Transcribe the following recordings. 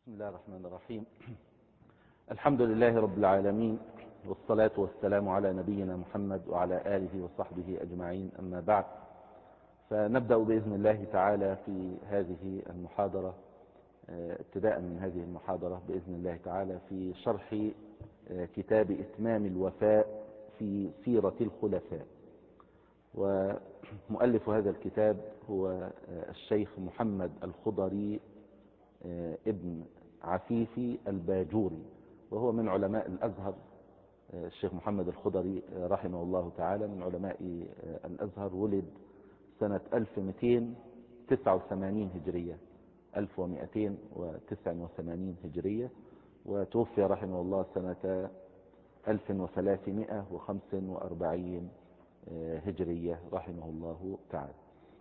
بسم الله الرحمن الرحيم. الحمد لله رب العالمين، والصلاة والسلام على نبينا محمد وعلى آله وصحبه أجمعين، أما بعد. فنبدأ بإذن الله تعالى في هذه المحاضرة، ابتداء من هذه المحاضرة بإذن الله تعالى في شرح كتاب إتمام الوفاء في سيرة الخلفاء. ومؤلف هذا الكتاب هو الشيخ محمد الخضري ابن عفيفي الباجوري، وهو من علماء الأزهر. الشيخ محمد الخضري رحمه الله تعالى من علماء الأزهر، ولد سنة 1289 هجرية 1289 هجرية، وتوفي رحمه الله سنة 1345 هجرية رحمه الله تعالى.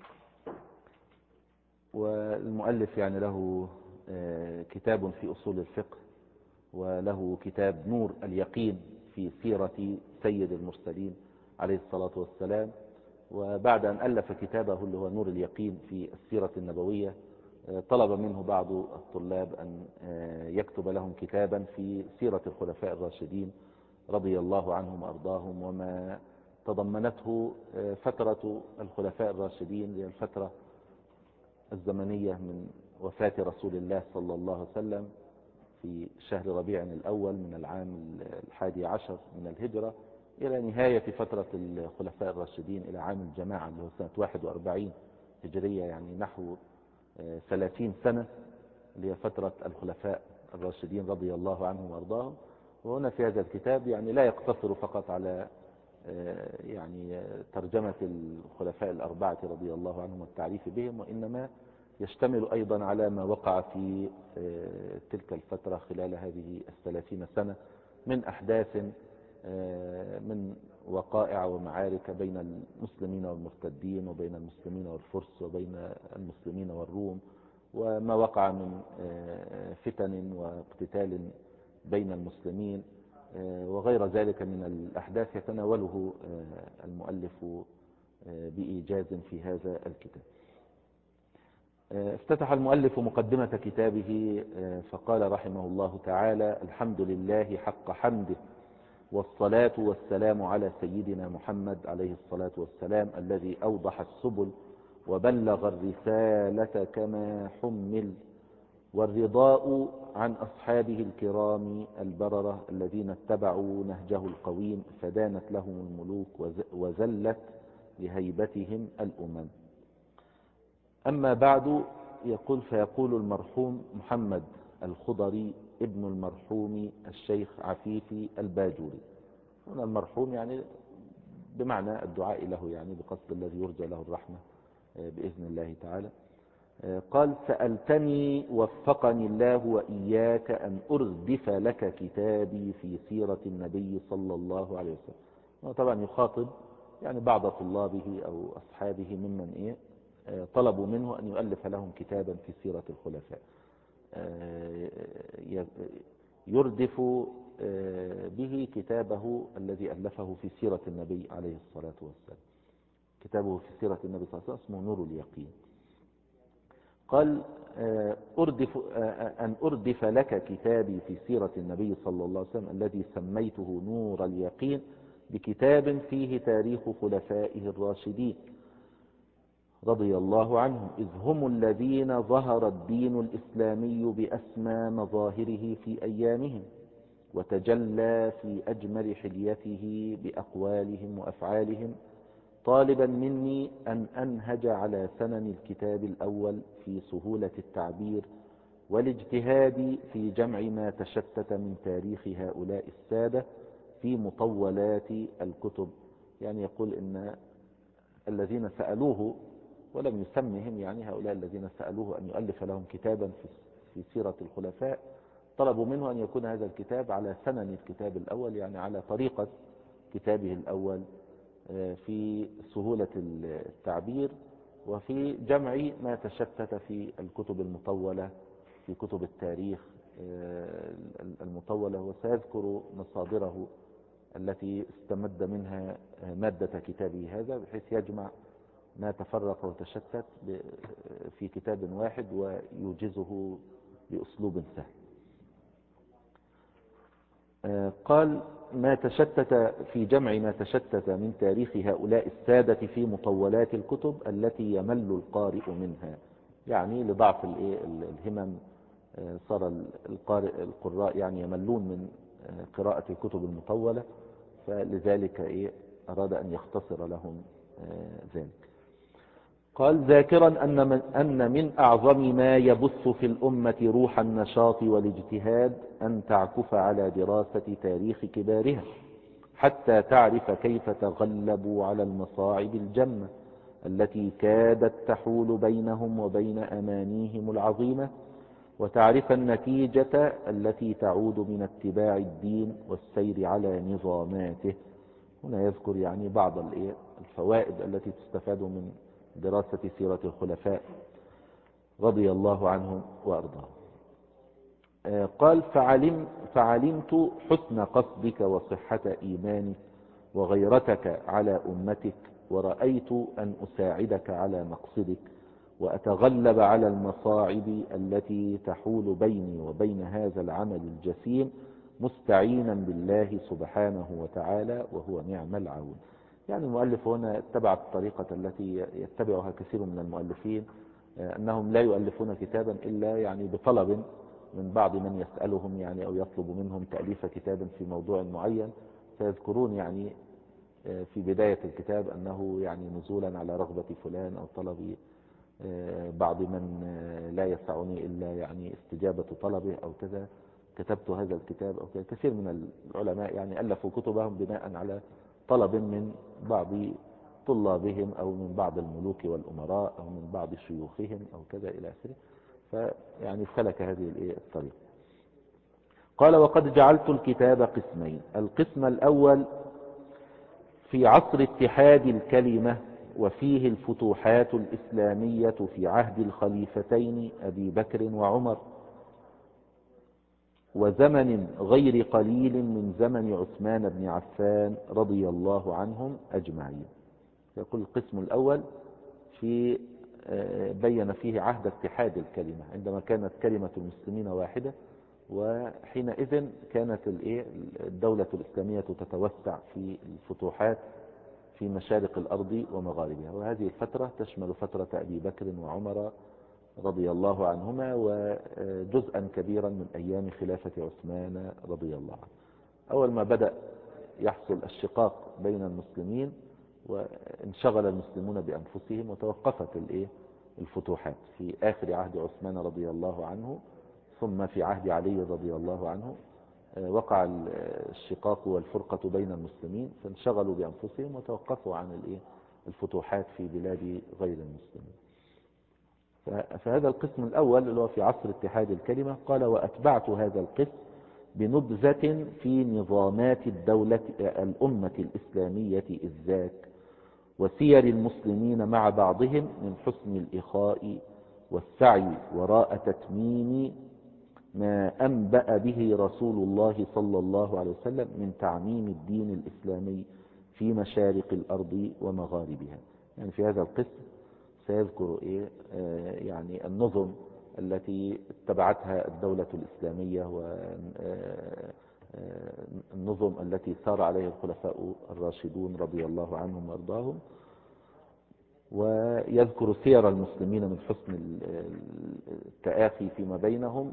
والمؤلف يعني له كتاب في أصول الفقه، وله كتاب نور اليقين في سيرة سيد المرسلين عليه الصلاة والسلام. وبعد أن ألف كتابه اللي هو نور اليقين في السيرة النبوية، طلب منه بعض الطلاب أن يكتب لهم كتابا في سيرة الخلفاء الراشدين رضي الله عنهم وأرضاهم، وما تضمنته فترة الخلفاء الراشدين، هي الفترة الزمنية من وفاة رسول الله صلى الله عليه وسلم في شهر ربيع الأول من العام 11 من الهجرة، إلى نهاية فترة الخلفاء الراشدين إلى عام الجماعة اللي هو سنة 41 هجرية، يعني نحو 30 سنة اللي هي فترة الخلفاء الراشدين رضي الله عنهم وأرضاهم. وهنا في هذا الكتاب يعني لا يقتصر فقط على يعني ترجمة الخلفاء الأربعة رضي الله عنهم والتعريف بهم، وإنما يشتمل أيضا على ما وقع في تلك الفترة خلال هذه 30 سنة من أحداث، من وقائع ومعارك بين المسلمين والمرتدين، وبين المسلمين والفرس، وبين المسلمين والروم، وما وقع من فتن واقتتال بين المسلمين وغير ذلك من الأحداث يتناوله المؤلف بإيجاز في هذا الكتاب. افتتح المؤلف مقدمة كتابه فقال رحمه الله تعالى: الحمد لله حق حمده، والصلاة والسلام على سيدنا محمد عليه الصلاة والسلام، الذي أوضح السبل وبلغ الرسالة كما حمل، والرضاء عن أصحابه الكرام البررة الذين اتبعوا نهجه القويم، فدانت لهم الملوك وزلت لهيبتهم الأمم. أما بعد، فيقول المرحوم محمد الخضري ابن المرحوم الشيخ عفيفي الباجوري. هنا المرحوم يعني بمعنى الدعاء له، يعني بقصد الذي يرجى له الرحمة بإذن الله تعالى. قال: سألتني وفقني الله وإياك أن أردف لك كتابي في سيرة النبي صلى الله عليه وسلم. طبعا يخاطب يعني بعض طلابه أو أصحابه ممن طلبوا منه أن يؤلف لهم كتابا في سيرة الخلفاء، يردف به كتابه الذي ألفه في سيرة النبي عليه الصلاة والسلام. كتابه في سيرة النبي صلى الله عليه وسلم اسمه نور اليقين. قال: أن أردف لك كتابي في سيرة النبي صلى الله عليه وسلم الذي سميته نور اليقين، بكتاب فيه تاريخ خلفائه الراشدين رضي الله عنهم، إذ هم الذين ظهر الدين الإسلامي بأسمى مظاهره في أيامهم، وتجلى في أجمل حليته بأقوالهم وأفعالهم، طالبا مني أن أنهج على سنن الكتاب الأول في سهولة التعبير والاجتهاد في جمع ما تشتت من تاريخ هؤلاء السادة في مطولات الكتب. يعني يقول إن الذين سألوه ولم يسمهم، يعني هؤلاء الذين سألوه أن يؤلف لهم كتابا في سيرة الخلفاء، طلبوا منه أن يكون هذا الكتاب على سنن الكتاب الأول، يعني على طريقة كتابه الأول في سهولة التعبير وفي جمع ما تشتت في الكتب المطولة، في كتب التاريخ المطولة. وسيذكر مصادره التي استمد منها مادة كتابه هذا، بحيث يجمع ما تفرق وتشتت في كتاب واحد ويوجزه بأسلوب سهل. قال ما تشتت في جمع ما تشتت من تاريخ هؤلاء السادة في مطولات الكتب التي يمل القارئ منها، يعني لضعف الهمم صار القراء يعني يملون من قراءة الكتب المطولة، فلذلك أراد أن يختصر لهم ذلك. قال ذاكرا أن من أعظم ما يبث في الأمة روح النشاط والاجتهاد أن تعكف على دراسة تاريخ كبارها حتى تعرف كيف تغلبوا على المصاعب الجمة التي كادت تحول بينهم وبين أمانيهم العظيمة، وتعرف النتيجة التي تعود من اتباع الدين والسير على نظاماته. هنا يذكر يعني بعض الفوائد التي تستفاد من دراسة سيرة الخلفاء رضي الله عنهم وأرضاهم. قال فعلمت حسن قصدك وصحة إيمانك وغيرتك على أمتك، ورأيت أن أساعدك على مقصدك وأتغلب على المصاعب التي تحول بيني وبين هذا العمل الجسيم مستعينا بالله سبحانه وتعالى وهو نعم العون. يعني المؤلف هنا اتبع الطريقة التي يتبعها كثير من المؤلفين، أنهم لا يؤلفون كتابا إلا يعني بطلب من بعض من يسألهم يعني أو يطلب منهم تأليف كتاب في موضوع معين، فيذكرون يعني في بداية الكتاب أنه يعني نزولا على رغبة فلان أو طلب بعض من لا يسعني إلا يعني استجابة طلبه أو كذا كتبت هذا الكتاب أو كذا. كثير من العلماء يعني ألفوا كتبهم بناء على طلب من بعض طلابهم أو من بعض الملوك والأمراء أو من بعض شيوخهم أو كذا إلى آخره، فيعني سلك هذه الطريقة. قال وقد جعلت الكتاب قسمين: القسم الأول في عصر اتحاد الكلمة وفيه الفتوحات الإسلامية في عهد الخليفتين أبي بكر وعمر، وزمن غير قليل من زمن عثمان بن عفان رضي الله عنهم أجمعين. يقول القسم الأول في بين فيه عهد اتحاد الكلمة، عندما كانت كلمة المسلمين واحدة، وحينئذ كانت الدولة الإسلامية تتوسع في الفتوحات في مشارق الأرض ومغاربها، وهذه الفترة تشمل فترة أبي بكر وعمر رضي الله عنهما وجزءا كبيرا من أيام خلافة عثمان رضي الله عنه. أول ما بدأ يحصل الشقاق بين المسلمين وانشغل المسلمون بأنفسهم وتوقفت الفتوحات في آخر عهد عثمان رضي الله عنه، ثم في عهد علي رضي الله عنه وقع الشقاق والفرقة بين المسلمين، فانشغلوا بأنفسهم وتوقفوا عن الفتوحات في بلاد غير المسلمين. فهذا القسم الأول اللي هو في عصر اتحاد الكلمة. قال وأتبعت هذا القسم بنبذة في نظامات الأمة الإسلامية إذ ذاك وسير المسلمين مع بعضهم من حسن الإخاء والسعي وراء تتميم ما أنبأ به رسول الله صلى الله عليه وسلم من تعميم الدين الإسلامي في مشارق الأرض ومغاربها. يعني في هذا القسم سيذكر يعني النظم التي اتبعتها الدولة الإسلامية والنظم التي سار عليها الخلفاء الراشدون رضي الله عنهم وارضاهم، ويذكر سير المسلمين من حسن التآخي فيما بينهم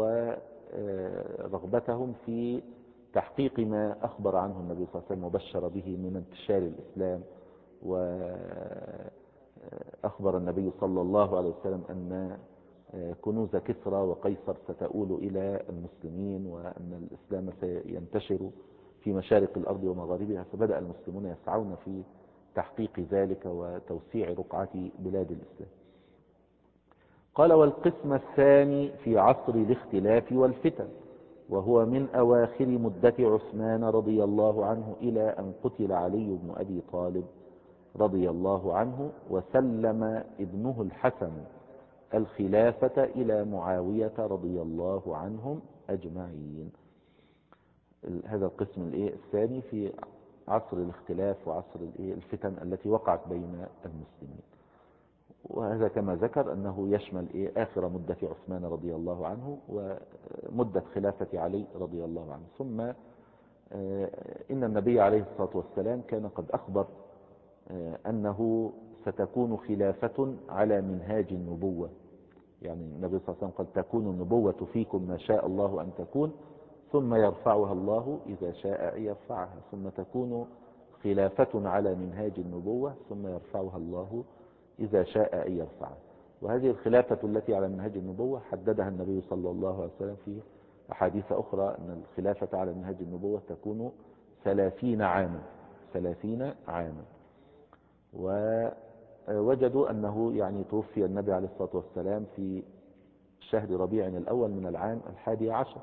ورغبتهم في تحقيق ما أخبر عنه النبي صلى الله عليه وسلم وبشر به من انتشار الإسلام. وأخبر النبي صلى الله عليه وسلم أن كنوز كسرى وقيصر ستؤول إلى المسلمين وأن الإسلام سينتشر في مشارق الأرض ومغاربها، فبدأ المسلمون يسعون في تحقيق ذلك وتوسيع رقعة بلاد الإسلام. قال والقسم الثاني في عصر الاختلاف والفتن، وهو من أواخر مدة عثمان رضي الله عنه إلى أن قتل علي بن أبي طالب رضي الله عنه وسلم ابنه الحسن الخلافة إلى معاوية رضي الله عنهم أجمعين. هذا القسم الثاني في عصر الاختلاف وعصر الفتن التي وقعت بين المسلمين. وهذا كما ذكر أنه يشمل آخر مدة عثمان رضي الله عنه ومدة خلافة علي رضي الله عنه. ثم إن النبي عليه الصلاة والسلام كان قد أخبر أنه ستكون خلافة على منهاج النبوة. يعني النبي صلى الله عليه وسلم قال تكون النبوة فيكم ما شاء الله أن تكون، ثم يرفعها الله إذا شاء أن يرفعها، ثم تكون خلافة على منهاج النبوة، ثم يرفعها الله إذا شاء أن يرفعها. وهذه الخلافة التي على منهاج النبوة حددها النبي صلى الله عليه وسلم في أحاديث أخرى، أن الخلافة على منهاج النبوة تكون 30 عاما. 30 عاما. ووجدوا أنه يعني توفي النبي عليه الصلاة والسلام في شهر ربيع الأول من العام 11.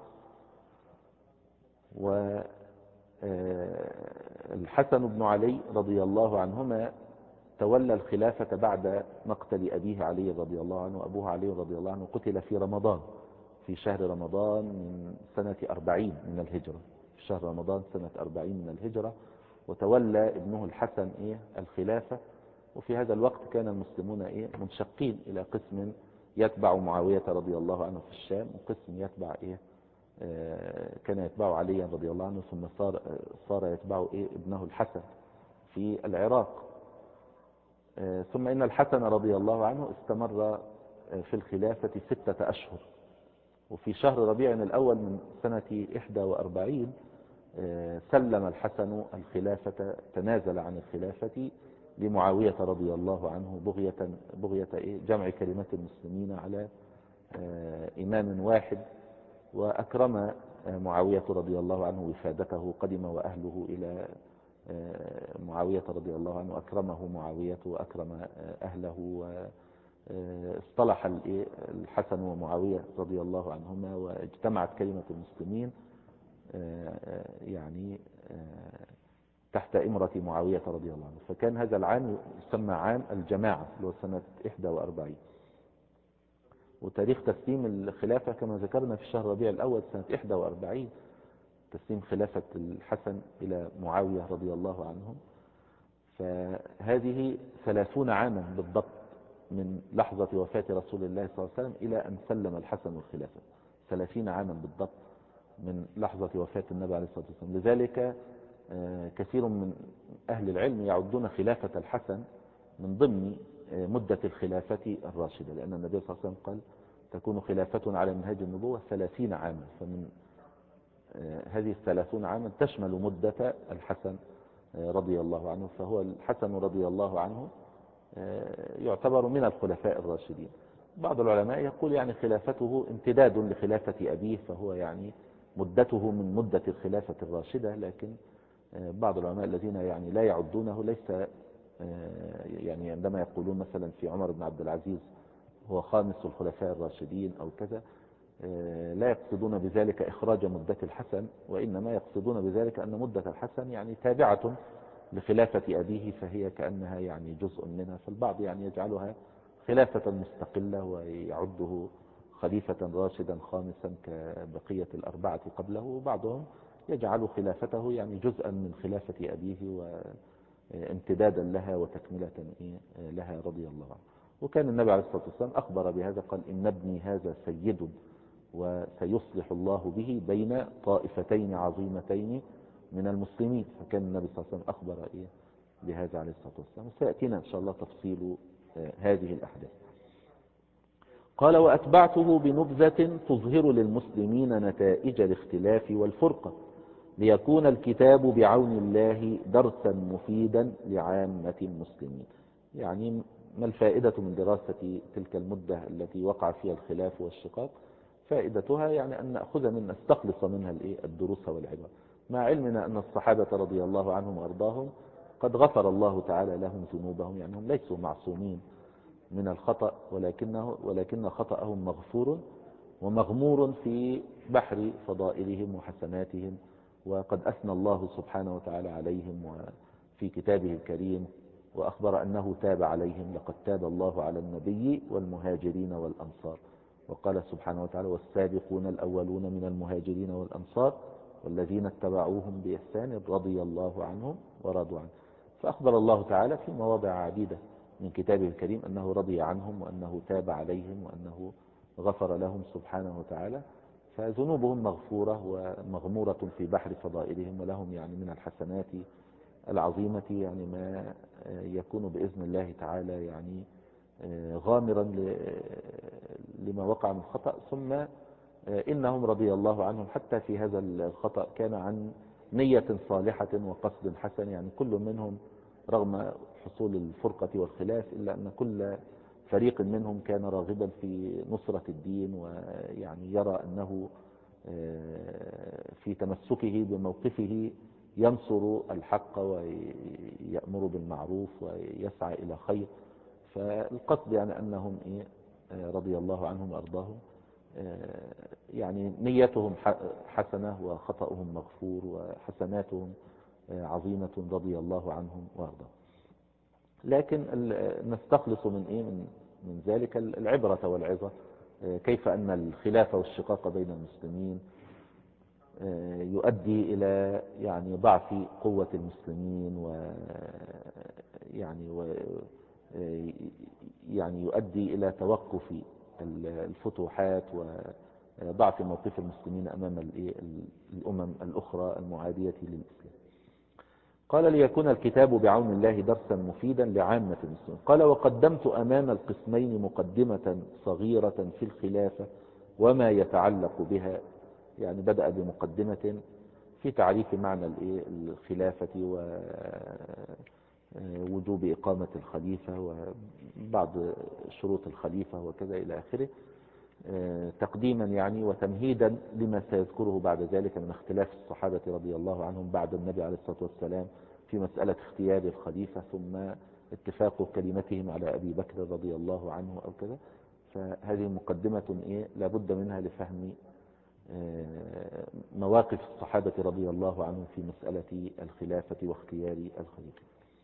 والحسن بن علي رضي الله عنهما تولى الخلافة بعد مقتل أبيه علي رضي الله عنه. أبوه علي رضي الله عنه قتل في رمضان، في شهر رمضان من سنة 40 من الهجرة، في شهر رمضان سنة 40 من الهجرة. وتولى ابنه الحسن الخلافة. وفي هذا الوقت كان المسلمون منشقين إلى قسم يتبع معاوية رضي الله عنه في الشام، وقسم يتبع كان يتبع علي رضي الله عنه، ثم صار يتبع ابنه الحسن في العراق. ثم إن الحسن رضي الله عنه استمر في الخلافة 6 أشهر. وفي شهر ربيع الأول من سنة 41 سلم الحسن الخلافة، تنازل عن الخلافة لمعاوية رضي الله عنه بغية جمع كلمة المسلمين على إمام واحد. وأكرم معاوية رضي الله عنه وفادته، قدم وأهله إلى معاوية رضي الله عنه، أكرمه معاوية وأكرم أهله، واصطلح الحسن ومعاوية رضي الله عنهما، واجتمعت كلمة المسلمين يعني تحت إمرة معاوية رضي الله عنه. فكان هذا العام يسمى عام الجماعة اللي هو سنة 41. وتاريخ تسليم الخلافة كما ذكرنا في شهر ربيع الأول سنة 41، تسليم خلافة الحسن إلى معاوية رضي الله عنهم. فهذه 30 عاما بالضبط من لحظة وفاة رسول الله صلى الله عليه وسلم إلى أن سلم الحسن الخلافة. 30 عاما بالضبط من لحظة وفاة النبي عليه الصلاة والسلام. لذلك كثير من أهل العلم يعدون خلافة الحسن من ضمن مدة الخلافة الراشدة، لأن النبي صلى الله عليه وسلم قال تكون خلافة على منهاج النبوة 30 عاما. فمن هذه 30 عاما تشمل مدة الحسن رضي الله عنه. فهو الحسن رضي الله عنه يعتبر من الخلفاء الراشدين. بعض العلماء يقول يعني خلافته امتداد لخلافة أبيه، فهو يعني مدته من مدة الخلافة الراشدة. لكن بعض العلماء الذين يعني لا يعدونه، ليس يعني عندما يقولون مثلا في عمر بن عبد العزيز هو خامس الخلفاء الراشدين أو كذا، لا يقصدون بذلك إخراج مدة الحسن، وإنما يقصدون بذلك أن مدة الحسن يعني تابعة لخلافة أبيه، فهي كأنها يعني جزء منها. فالبعض يعني يجعلها خلافة مستقلة ويعده خليفة راشدا خامسا كبقية الأربعة قبله، وبعضهم يجعل خلافته يعني جزءا من خلافة أبيه وامتدادا لها وتكملة لها رضي الله عنه. وكان النبي عليه الصلاة والسلام أخبر بهذا، قال إن ابني هذا سيد وسيصلح الله به بين طائفتين عظيمتين من المسلمين. فكان النبي صلى الله عليه وسلم أخبر بهذا عليه الصلاة والسلام. وسيأتينا إن شاء الله تفصيل هذه الأحداث. قال وأتبعته بنبذة تظهر للمسلمين نتائج الاختلاف والفرقة، ليكون الكتاب بعون الله درسا مفيدا لعامة المسلمين. يعني ما الفائدة من دراسة تلك المدة التي وقع فيها الخلاف والشقاق؟ فائدتها يعني أن نستخلص منها الدروس والعبر، مع علمنا أن الصحابة رضي الله عنهم وأرضاهم قد غفر الله تعالى لهم ذنوبهم. يعني هم ليسوا معصومين من الخطأ، ولكن خطأهم مغفور ومغمور في بحر فضائلهم وحسناتهم. وقد أثنى الله سبحانه وتعالى عليهم وفي كتابه الكريم، وأخبر أنه تاب عليهم، لقد تاب الله على النبي والمهاجرين والأنصار. وقال سبحانه وتعالى والسابقون الأولون من المهاجرين والأنصار والذين اتبعوهم بإحسان رضي الله عنهم ورضوا عنه. فأخبر الله تعالى في مواضع عديدة من كتابه الكريم أنه رضي عنهم وأنه تاب عليهم وأنه غفر لهم سبحانه وتعالى. فذنوبهم مغفورة ومغمورة في بحر فضائلهم، ولهم يعني من الحسنات العظيمة يعني ما يكون بإذن الله تعالى يعني غامرا لما وقع من خطأ. ثم إنهم رضي الله عنهم حتى في هذا الخطأ كان عن نية صالحة وقصد حسن، يعني كل منهم رغم حصول الفرقة والخلاف إلا أن كل فريق منهم كان راغبا في نصرة الدين، ويعني يرى أنه في تمسكه بموقفه ينصر الحق ويأمر بالمعروف ويسعى إلى خير. فالقصد يعني أنهم رضي الله عنهم وأرضاهم يعني نيتهم حسنة وخطأهم مغفور وحسناتهم عظيمة رضي الله عنهم وأرضاهم. لكن نستخلص من ذلك العبرة والعظة، كيف أن الخلاف والشقاق بين المسلمين يؤدي إلى يعني ضعف قوة المسلمين، يعني يؤدي إلى توقف الفتوحات وضعف موقف المسلمين أمام الأمم الأخرى المعادية للإسلام. قال ليكون الكتاب بعون الله درسا مفيدا لعامة المسلمين. قال وقدمت أمام القسمين مقدمة صغيرة في الخلافة وما يتعلق بها، يعني بدأ بمقدمة في تعريف معنى الخلافة ووجوب إقامة الخليفة وبعض شروط الخليفة وكذا إلى آخره، تقديما يعني وتمهيدا لما سيذكره بعد ذلك من اختلاف الصحابة رضي الله عنهم بعد النبي عليه الصلاة والسلام في مسألة اختيار الخليفة، ثم اتفاق كلمتهم على أبي بكر رضي الله عنه أو كذا. فهذه مقدمة لابد منها لفهم مواقف الصحابة رضي الله عنهم في مسألة الخلافة واختيار الخليفة.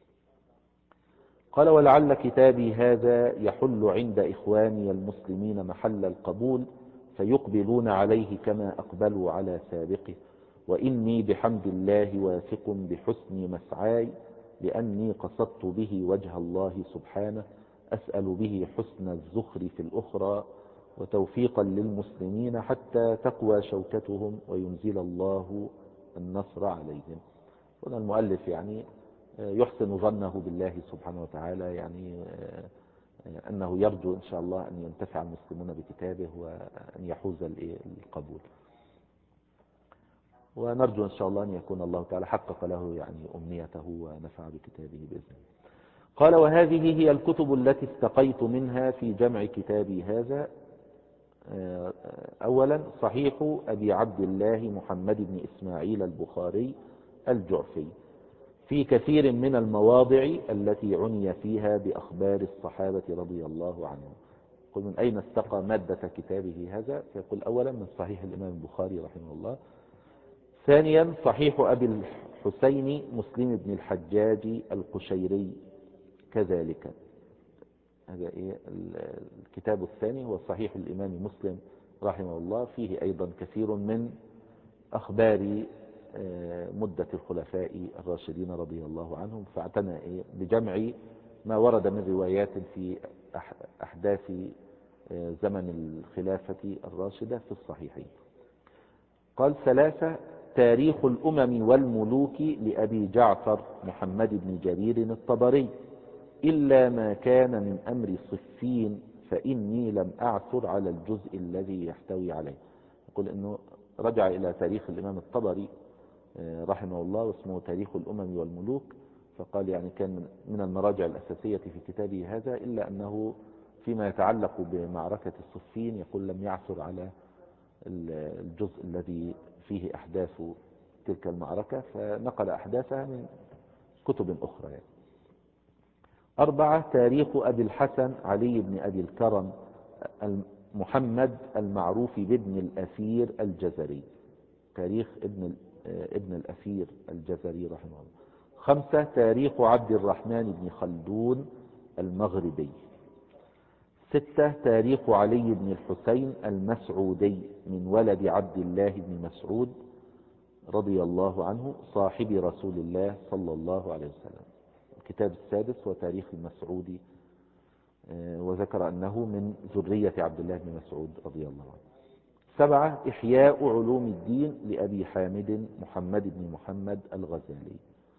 قال ولعل كتابي هذا يحل عند إخواني المسلمين محل القبول فيقبلون عليه كما أقبلوا على سابقه، وإني بحمد الله واثق بحسن مسعاي لأني قصدت به وجه الله سبحانه أسأل به حسن الزخر في الأخرى وتوفيقا للمسلمين حتى تقوى شوكتهم وينزل الله النصر عليهم. هنا المؤلف يعني يحسن ظنه بالله سبحانه وتعالى، يعني أنه يرجو إن شاء الله أن ينتفع المسلمون بكتابه وأن يحوز القبول، ونرجو إن شاء الله أن يكون الله تعالى حقق له يعني أمنيته ونفع بكتابه بإذنه. قال وهذه هي الكتب التي استقيت منها في جمع كتابي هذا. أولا صحيح أبي عبد الله محمد بن إسماعيل البخاري الجعفي في كثير من المواضع التي عني فيها بأخبار الصحابة رضي الله عنهم. قل من أين استقى مادة كتابه هذا؟ فيقول أولا من صحيح الإمام البخاري رحمه الله. ثانيا صحيح أبي الحسين مسلم بن الحجاج القشيري كذلك. هذا الكتاب الثاني هو صحيح الإمام مسلم رحمه الله، فيه أيضا كثير من أخبار مدة الخلفاء الراشدين رضي الله عنهم، فاعتنى بجمع ما ورد من روايات في أحداث زمن الخلافة الراشدة في الصحيحين. قال ثلاثة تاريخ الأمم والملوك لأبي جعفر محمد بن جرير الطبري إلا ما كان من أمر صفين فإني لم أعثر على الجزء الذي يحتوي عليه. يقول إنه رجع إلى تاريخ الإمام الطبري رحمه الله واسمه تاريخ الأمم والملوك، فقال يعني كان من المراجع الأساسية في كتابه هذا، إلا أنه فيما يتعلق بمعركة الصفين يقول لم يعثر على الجزء الذي فيه أحداث تلك المعركة، فنقل أحداثها من كتب أخرى يعني. أربعة تاريخ أبي الحسن علي بن أبي الكرم محمد المعروف بابن الأثير الجزري، تاريخ ابن الأثير الجزري رحمه الله. خمسة تاريخ عبد الرحمن بن خلدون المغربي. ستة تاريخ علي بن الحسين المسعودي من ولد عبد الله بن مسعود رضي الله عنه صاحب رسول الله صلى الله عليه وسلم. الكتاب السادس هو تاريخ المسعودي وذكر أنه من ذرية عبد الله بن مسعود رضي الله عنه. 7 إحياء علوم الدين لأبي حامد محمد بن محمد الغزالي.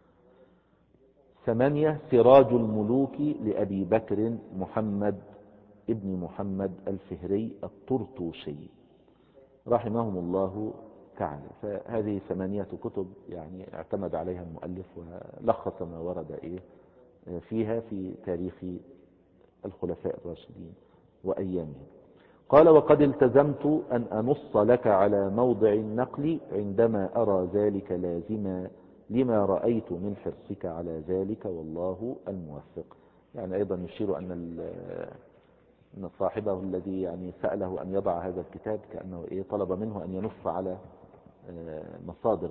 8 سراج الملوك لأبي بكر محمد ابن محمد الفهري الطرطوشي رحمهم الله تعالى. فهذه 8 كتب يعني اعتمد عليها المؤلف ولخص ما ورد فيها في تاريخ الخلفاء الراشدين وأيامهم. قال: وقد التزمت أن أنص لك على موضع النقل عندما أرى ذلك لازما لما رأيت من حرصك على ذلك، والله الموفق. يعني أيضا يشير أن صاحبه الذي يعني سأله أن يضع هذا الكتاب كأنه طلب منه أن ينص على مصادر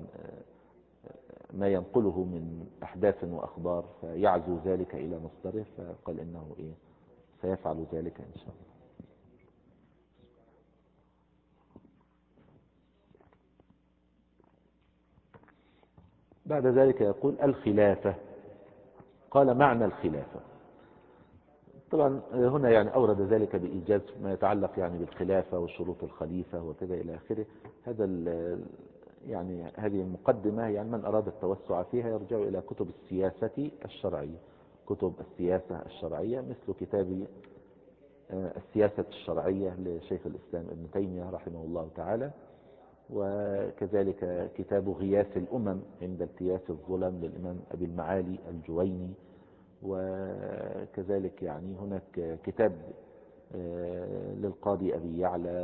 ما ينقله من أحداث وأخبار، فيعزو ذلك إلى مصدره، فقال إنه سيفعل ذلك إن شاء الله. بعد ذلك يقول: الخلافة. قال: معنى الخلافة. طبعا هنا يعني أورد ذلك بإيجاز ما يتعلق يعني بالخلافة وشروط الخليفة وكذا إلى آخره. يعني هذه المقدمة، يعني من أراد التوسع فيها يرجع إلى كتب السياسة الشرعية، كتب السياسة الشرعية مثل كتاب السياسة الشرعية لشيخ الإسلام ابن تيمية رحمه الله تعالى، وكذلك كتاب غياث الأمم عند التياس الظلم للإمام أبي المعالي الجويني، وكذلك يعني هناك كتاب للقاضي أبي يعلى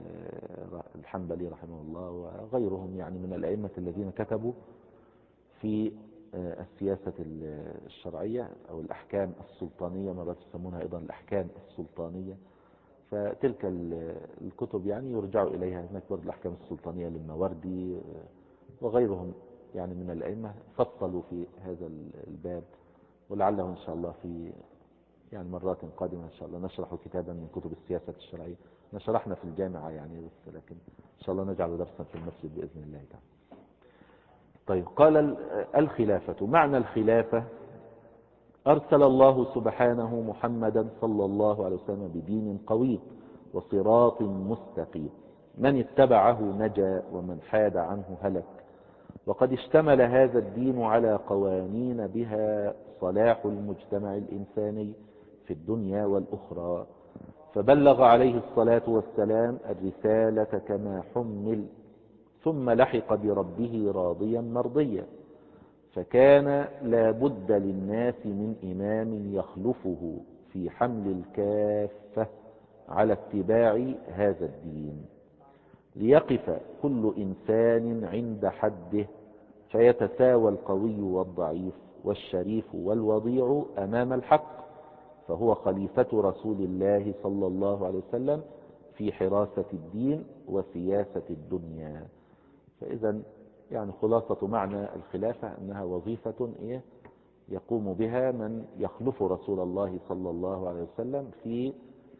والحنبلي رحمه الله وغيرهم يعني من الأئمة الذين كتبوا في السياسة الشرعية أو الأحكام السلطانية، مرات يسمونها أيضا الأحكام السلطانية. فتلك الكتب يعني يرجع إليها. هناك برضه الأحكام السلطانية للماوردي وغيرهم يعني من الأئمة فصلوا في هذا الباب، ولعله إن شاء الله في يعني مرات قادمة إن شاء الله نشرح كتابا من كتب السياسة الشرعية. نشرحنا في الجامعة يعني بس، لكن إن شاء الله نجعل درسا في المسجد بإذن الله تعالى. طيب، قال: الخلافة. معنى الخلافة: أرسل الله سبحانه محمدا صلى الله عليه وسلم بدين قويم وصراط مستقيم، من اتبعه نجا ومن حاد عنه هلك، وقد اشتمل هذا الدين على قوانين بها صلاح المجتمع الإنساني في الدنيا والأخرى، فبلغ عليه الصلاة والسلام الرسالة كما حمل، ثم لحق بربه راضيا مرضيا، فكان لا بد للناس من إمام يخلفه في حمل الكافة على اتباع هذا الدين، ليقف كل إنسان عند حده، فيتساوى القوي والضعيف والشريف والوضيع أمام الحق، فهو خليفة رسول الله صلى الله عليه وسلم في حراسة الدين وسياسة الدنيا. فإذا يعني خلاصة معنى الخلافة أنها وظيفة يقوم بها من يخلف رسول الله صلى الله عليه وسلم في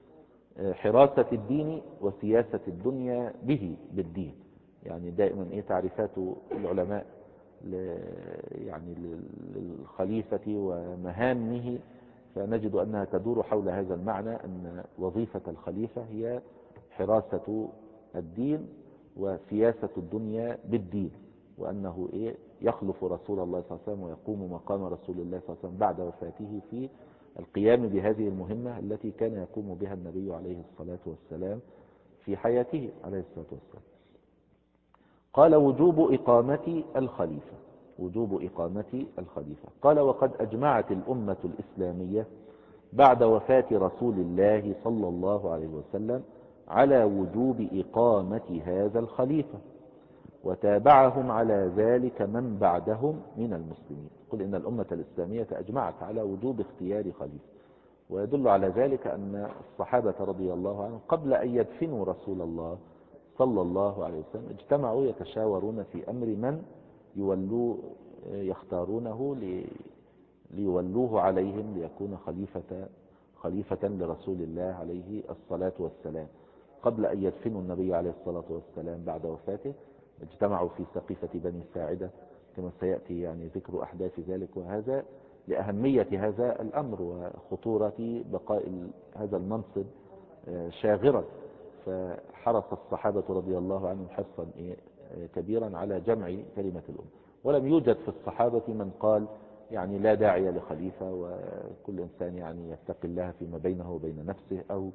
حراسة الدين وسياسة الدنيا بالدين. يعني دائما تعريفات العلماء يعني للخليفة ومهامه، فنجد أنها تدور حول هذا المعنى، أن وظيفة الخليفة هي حراسة الدين وسياسة الدنيا بالدين، وأنه يخلف رسول الله صلى الله عليه وسلم ويقوم مقام رسول الله صلى الله عليه وسلم بعد وفاته في القيام بهذه المهمة التي كان يقوم بها النبي عليه الصلاة والسلام في حياته عليه الصلاة والسلام. قال: وجوب إقامة الخليفة. وجوب إقامة الخليفة. قال: وقد أجمعت الأمة الإسلامية بعد وفاة رسول الله صلى الله عليه وسلم على وجوب إقامة هذا الخليفة، وتابعهم على ذلك من بعدهم من المسلمين. قل إن الأمة الإسلامية أجمعت على وجوب اختيار خليفة، ويدل على ذلك أن الصحابة رضي الله عنهم قبل أن يدفنوا رسول الله صلى الله عليه وسلم اجتمعوا يتشاورون في أمر من يختارونه ليولوه عليهم ليكون خليفة لرسول الله عليه الصلاة والسلام. قبل أن يدفنوا النبي عليه الصلاة والسلام بعد وفاته اجتمعوا في سقيفة بني ساعدة كما سيأتي يعني ذكر أحداث ذلك، وهذا لأهمية هذا الأمر وخطورة بقاء هذا المنصب شاغرا. فحرص الصحابة رضي الله عنهم حرصا كبيرا على جمع كلمة الأمة. ولم يوجد في الصحابة من قال يعني لا داعي لخليفة، وكل إنسان يعني يتقي الله فيما بينه وبين نفسه، أو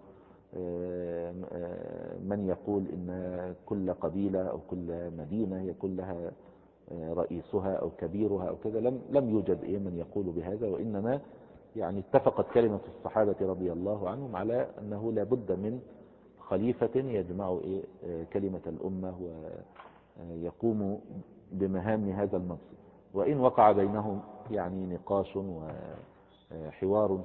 من يقول إن كل قبيلة أو كل مدينة يكون لها رئيسها أو كبيرها أو كذا. لم يوجد من يقول بهذا، وإنما يعني اتفقت كلمة الصحابة رضي الله عنهم على أنه لا بد من خليفة يجمع كلمة الأمة ويقوم بمهام هذا المنصب. وإن وقع بينهم يعني نقاش وحوار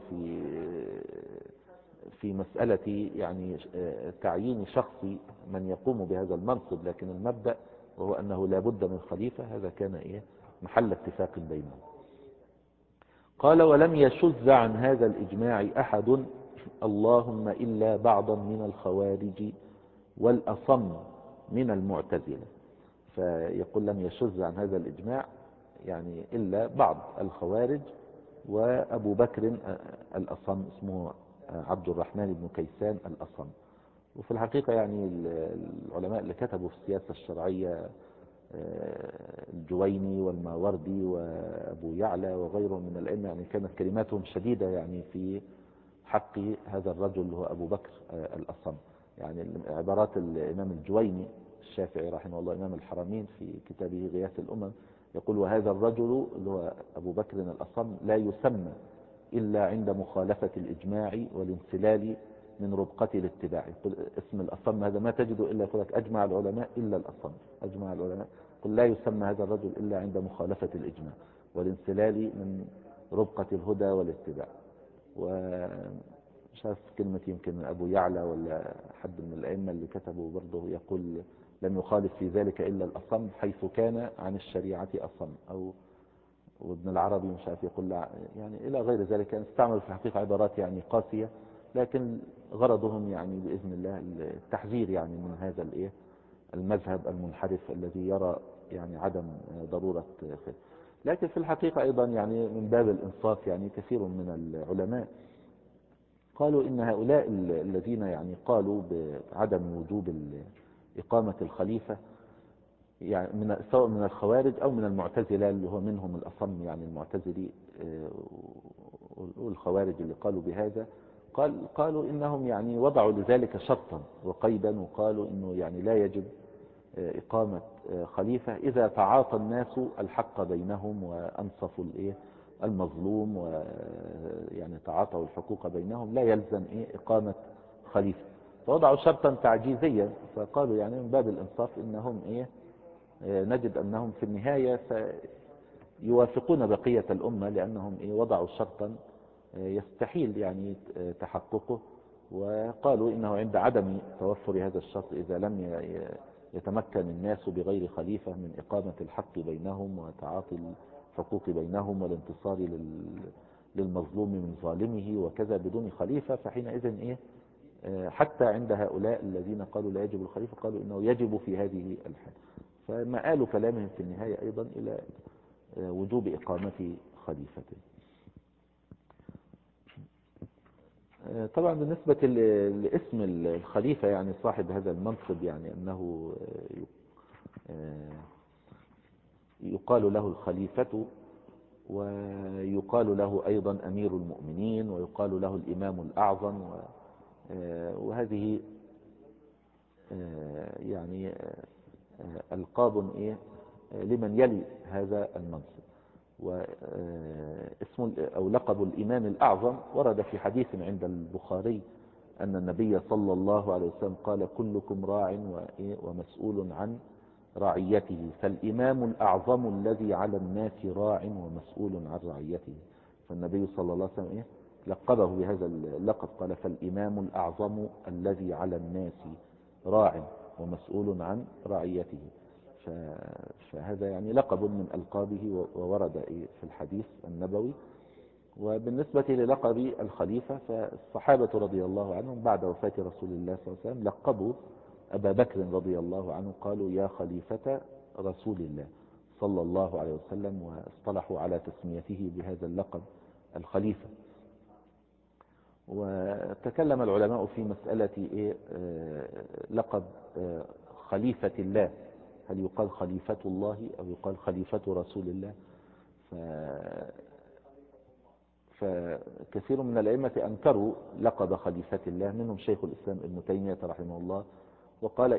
في مسألة يعني تعيين شخص من يقوم بهذا المنصب، لكن المبدأ وهو أنه لا بد من خليفة، هذا كان محل اتفاق بينهم. قال: ولم يشذ عن هذا الإجماع أحد اللهم إلا بعضا من الخوارج والأصم من المعتزلة. فيقول لم يشذ عن هذا الإجماع يعني إلا بعض الخوارج وأبو بكر الأصم، اسمه عبد الرحمن بن كيسان الأصم. وفي الحقيقة يعني العلماء اللي كتبوا في السياسة الشرعية الجويني والماوردي وأبو يعلى وغيرهم من الأئمة يعني كانت كلماتهم شديدة يعني في حق هذا الرجل اللي هو أبو بكر الأصم. يعني عبارات الإمام الجويني الشافعي رحمه الله إمام الحرمين في كتابه غياث الأمم يقول: وهذا الرجل اللي هو أبو بكر الأصم لا يسمى إلا عند مخالفة الإجماع والانسلال من ربقة الاتباع. يقول اسم الأصم هذا ما تجده إلا يقول لك أجمع العلماء إلا الأصم، أجمع العلماء. قل لا يسمى هذا الرجل إلا عند مخالفة الإجماع والانسلال من ربقة الهدى والاتباع. ومش عارف كلمة يمكن أبو يعلى ولا حد من الأئمة اللي كتبوا برضه يقول لم يخالف في ذلك إلا الأصم حيث كان عن الشريعة أصم، أو وابن العربي مش عارف يقول يعني إلى غير ذلك. استعملوا في الحقيقة عبارات يعني قاسية، لكن غرضهم يعني بإذن الله التحذير يعني من هذا المذهب المنحرف الذي يرى يعني عدم ضرورة خير. لكن في الحقيقة أيضا يعني من باب الإنصاف يعني كثير من العلماء قالوا إن هؤلاء الذين يعني قالوا بعدم وجوب إقامة الخليفة يعني سواء من الخوارج أو من المعتزلة اللي هو منهم الأصم يعني المعتزلي والخوارج اللي قالوا بهذا، قالوا إنهم يعني وضعوا لذلك شرطا وقيدا، وقالوا إنه يعني لا يجب إقامة خليفة إذا تعاطى الناس الحق بينهم وأنصفوا المظلوم ويعني تعاطوا الحقوق بينهم، لا يلزم إقامة خليفة. فوضعوا شرطا تعجيزيا، فقالوا يعني من باب الإنصاف إنهم نجد أنهم في النهاية يوافقون بقية الأمة، لأنهم وضعوا شرطا يستحيل يعني تحققه. وقالوا إنه عند عدم توفر هذا الشرط إذا لم يتمكن الناس بغير خليفة من إقامة الحق بينهم وتعاطي الحقوق بينهم والانتصار للمظلوم من ظالمه وكذا بدون خليفة، فحينئذ حتى عند هؤلاء الذين قالوا لا يجب الخليفة قالوا إنه يجب في هذه الحال. فمآل كلامهم في النهاية أيضا إلى وجوب إقامة خليفة. طبعا بالنسبة لاسم الخليفة يعني صاحب هذا المنصب يعني أنه يقال له الخليفة، ويقال له أيضا أمير المؤمنين، ويقال له الإمام الأعظم، وهذه يعني ألقاب لمن يلي هذا المنصب. واسم أو لقب الإمام الأعظم ورد في حديث عند البخاري أن النبي صلى الله عليه وسلم قال: كلكم راع ومسؤول عن رعيته، فالإمام الأعظم الذي على الناس راع ومسؤول عن رعيته. فالنبي صلى الله عليه وسلم لقبه بهذا اللقب، قال: فالإمام الأعظم الذي على الناس راع ومسؤول عن رعيته. فهذا يعني لقب من ألقابه وورد في الحديث النبوي. وبالنسبة للقب الخليفة فالصحابة رضي الله عنهم بعد وفاة رسول الله صلى الله عليه وسلم لقبوا أبا بكر رضي الله عنه، قالوا: يا خليفة رسول الله صلى الله عليه وسلم، واصطلحوا على تسميته بهذا اللقب الخليفة. وتكلم العلماء في مسألة لقب خليفة الله، هل يقال خليفة الله أو يقال خليفة رسول الله؟ فكثير من الأئمة أنكروا لقب خليفة الله، منهم شيخ الإسلام ابن تيمية رحمه الله، وقال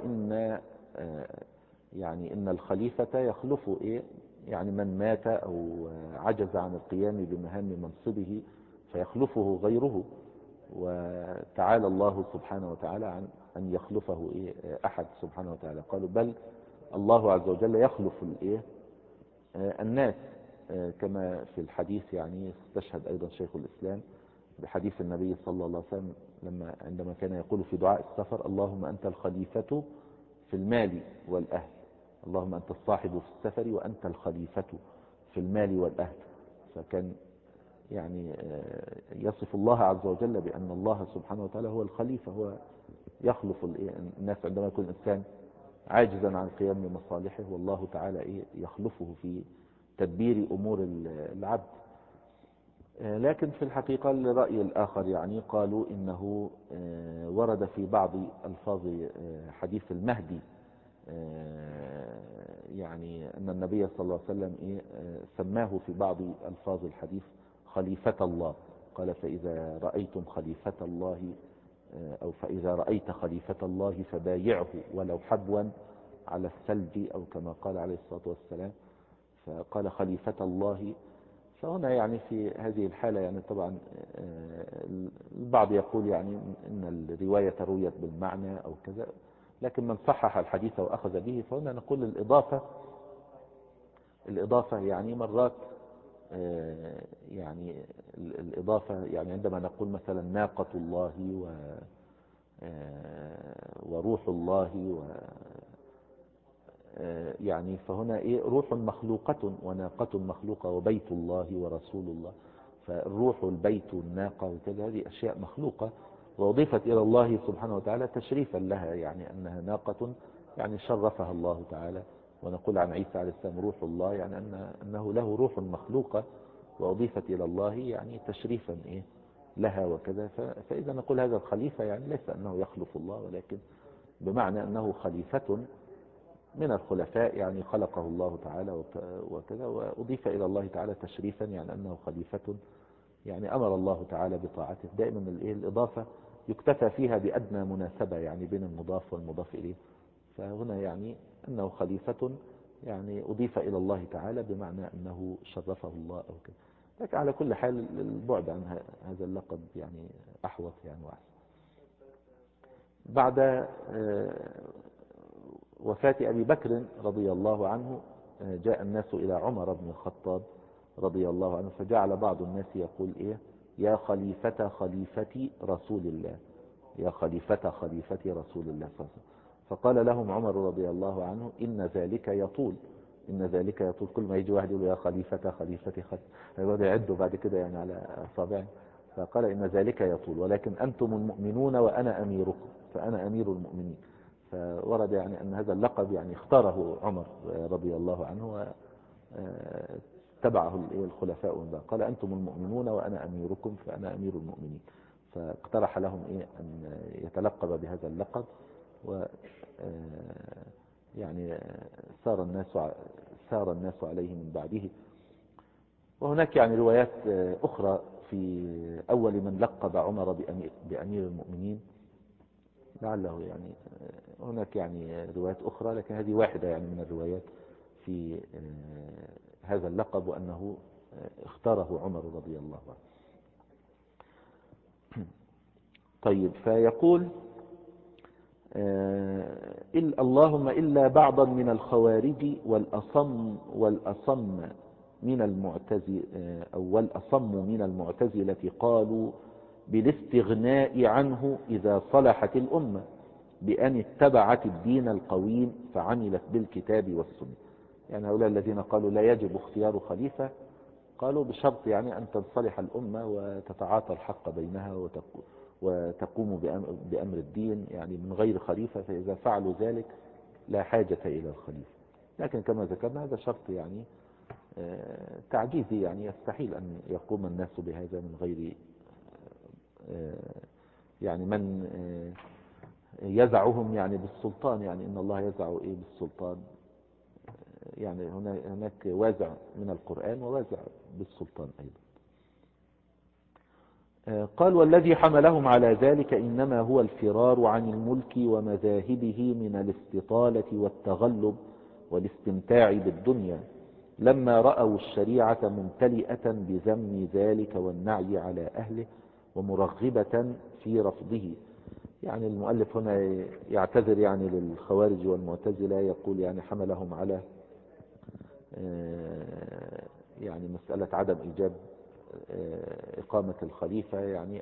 إن الخليفة يخلف يعني من مات أو عجز عن القيام بمهام منصبه فيخلفه غيره، وتعالى الله سبحانه وتعالى عن أن يخلفه أحد سبحانه وتعالى. قالوا بل الله عز وجل يخلف الناس، كما في الحديث يعني استشهد أيضا شيخ الإسلام بحديث النبي صلى الله عليه وسلم عندما كان يقول في دعاء السفر: اللهم أنت الخليفة في المال والأهل، اللهم أنت الصاحب في السفر وأنت الخليفة في المال والأهل. فكان يعني يصف الله عز وجل بأن الله سبحانه وتعالى هو الخليفة، هو يخلف الناس عندما يكون الإنسان عاجزا عن القيام بمصالحه، والله تعالى يخلفه في تدبير أمور العبد. لكن في الحقيقة الرأي الآخر يعني قالوا إنه ورد في بعض ألفاظ حديث المهدي يعني أن النبي صلى الله عليه وسلم سماه في بعض ألفاظ الحديث خليفة الله، قال: فإذا رأيتم خليفة الله أو فإذا رأيت خليفة الله فبايعه ولو حبوا على الثلج، أو كما قال عليه الصلاة والسلام. فقال خليفة الله. فهنا يعني في هذه الحالة يعني طبعا البعض يقول يعني إن الرواية رويت بالمعنى أو كذا، لكن من صحح الحديث وأخذ به فهنا نقول الإضافة يعني مرات يعني الإضافة يعني عندما نقول مثلا ناقة الله وروح الله يعني فهنا روح مخلوقة وناقة مخلوقة وبيت الله ورسول الله. فالروح والبيت والناقة وكذا هذه أشياء مخلوقة وأضيفت إلى الله سبحانه وتعالى تشريفا لها، يعني أنها ناقة يعني شرفها الله تعالى. ونقول عن عيسى عليه السلام روح الله، يعني أنه له روح مخلوقة وأضيفت إلى الله يعني تشريفا لها وكذا. فإذا نقول هذا الخليفة يعني ليس أنه يخلف الله، ولكن بمعنى أنه خليفة من الخلفاء، يعني خلقه الله تعالى وكذا، وأضيف إلى الله تعالى تشريفا، يعني أنه خليفة يعني أمر الله تعالى بطاعته. دائما الإضافة يكتفى فيها بأدنى مناسبة يعني بين المضاف والمضاف إليه. فهنا يعني أنه خليفة يعني أضيف إلى الله تعالى بمعنى أنه شرفه الله أو كذا. لكن على كل حال البعد عن هذا اللقب يعني أحوط يعني وأحسن. بعد وفاة أبي بكر رضي الله عنه جاء الناس إلى عمر بن الخطاب رضي الله عنه، فجعل بعض الناس يقول يا خليفة خليفة رسول الله، يا خليفة خليفة رسول الله صلى الله عليه وسلم. فقال لهم عمر رضي الله عنه: إن ذلك يطول، إن ذلك يطول. كل ما يجي واحد يقول يا خليفة خليفة هيقعدوا يعدوا بعد كده يعني على أصابعه. فقال: إن ذلك يطول، ولكن أنتم المؤمنون وأنا أميركم، فأنا أمير المؤمنين. فورد يعني أن هذا اللقب يعني اختاره عمر رضي الله عنه وتبعه الخلفاء من بعد. قال: أنتم المؤمنون وأنا أميركم فأنا أمير المؤمنين. فاقترح لهم أن يتلقب بهذا اللقب، و يعني سار الناس عليه من بعده. وهناك يعني روايات أخرى في أول من لقب عمر بأمير المؤمنين، لعله يعني هناك يعني روايات أخرى، لكن هذه واحدة يعني من الروايات في هذا اللقب، وأنه اختاره عمر رضي الله عنه. طيب، فيقول اللهم إلا بعضا من الخوارج والأصم من المعتزلة قالوا بالاستغناء عنه إذا صلحت الأمة بأن اتبعت الدين القويم فعملت بالكتاب والسنة. يعني هؤلاء الذين قالوا لا يجب اختيار خليفة قالوا بشرط يعني أن تنصلح الأمة وتتعاطى الحق بينها وتقوم بأمر الدين يعني من غير خليفة، فإذا فعلوا ذلك لا حاجة إلى الخليفة. لكن كما ذكرنا هذا شرط يعني تعجيزي، يعني يستحيل أن يقوم الناس بهذا من غير يعني من يزعهم يعني بالسلطان. يعني إن الله يزع إيه بالسلطان، يعني هناك وازع من القرآن ووازع بالسلطان أيضا. قال والذي حملهم على ذلك إنما هو الفرار عن الملك ومذاهبه من الاستطالة والتغلب والاستمتاع بالدنيا، لما رأوا الشريعة ممتلئة بذم ذلك والنعي على أهله ومرغبة في رفضه. يعني المؤلف هنا يعتذر يعني للخوارج والمعتزلة، يقول يعني حملهم على يعني مسألة عدم إيجاب إقامة الخليفة، يعني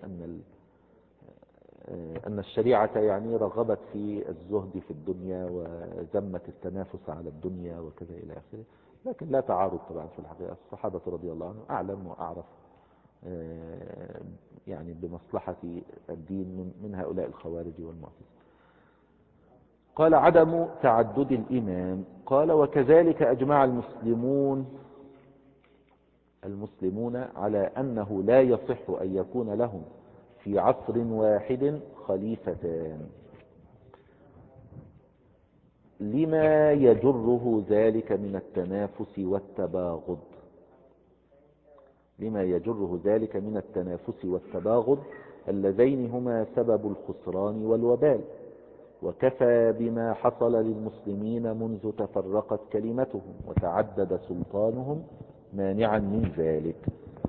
أن الشريعة يعني رغبت في الزهد في الدنيا وذمت التنافس على الدنيا وكذا إلى آخره. لكن لا تعارض طبعا في الحقيقة، الصحابة رضي الله عنهم أعلم وأعرف يعني بمصلحة الدين من هؤلاء الخوارج والمعتزلة. قال عدم تعدد الإمام. قال وكذلك أجمع المسلمون على أنه لا يصح أن يكون لهم في عصر واحد خليفتان، لما يجره ذلك من التنافس والتباغض. لما يجره ذلك من التنافس والتباغض اللذين هما سبب الخسران والوبال. وكفى بما حصل للمسلمين منذ تفرقت كلمتهم وتعدد سلطانهم مانعا من ذلك.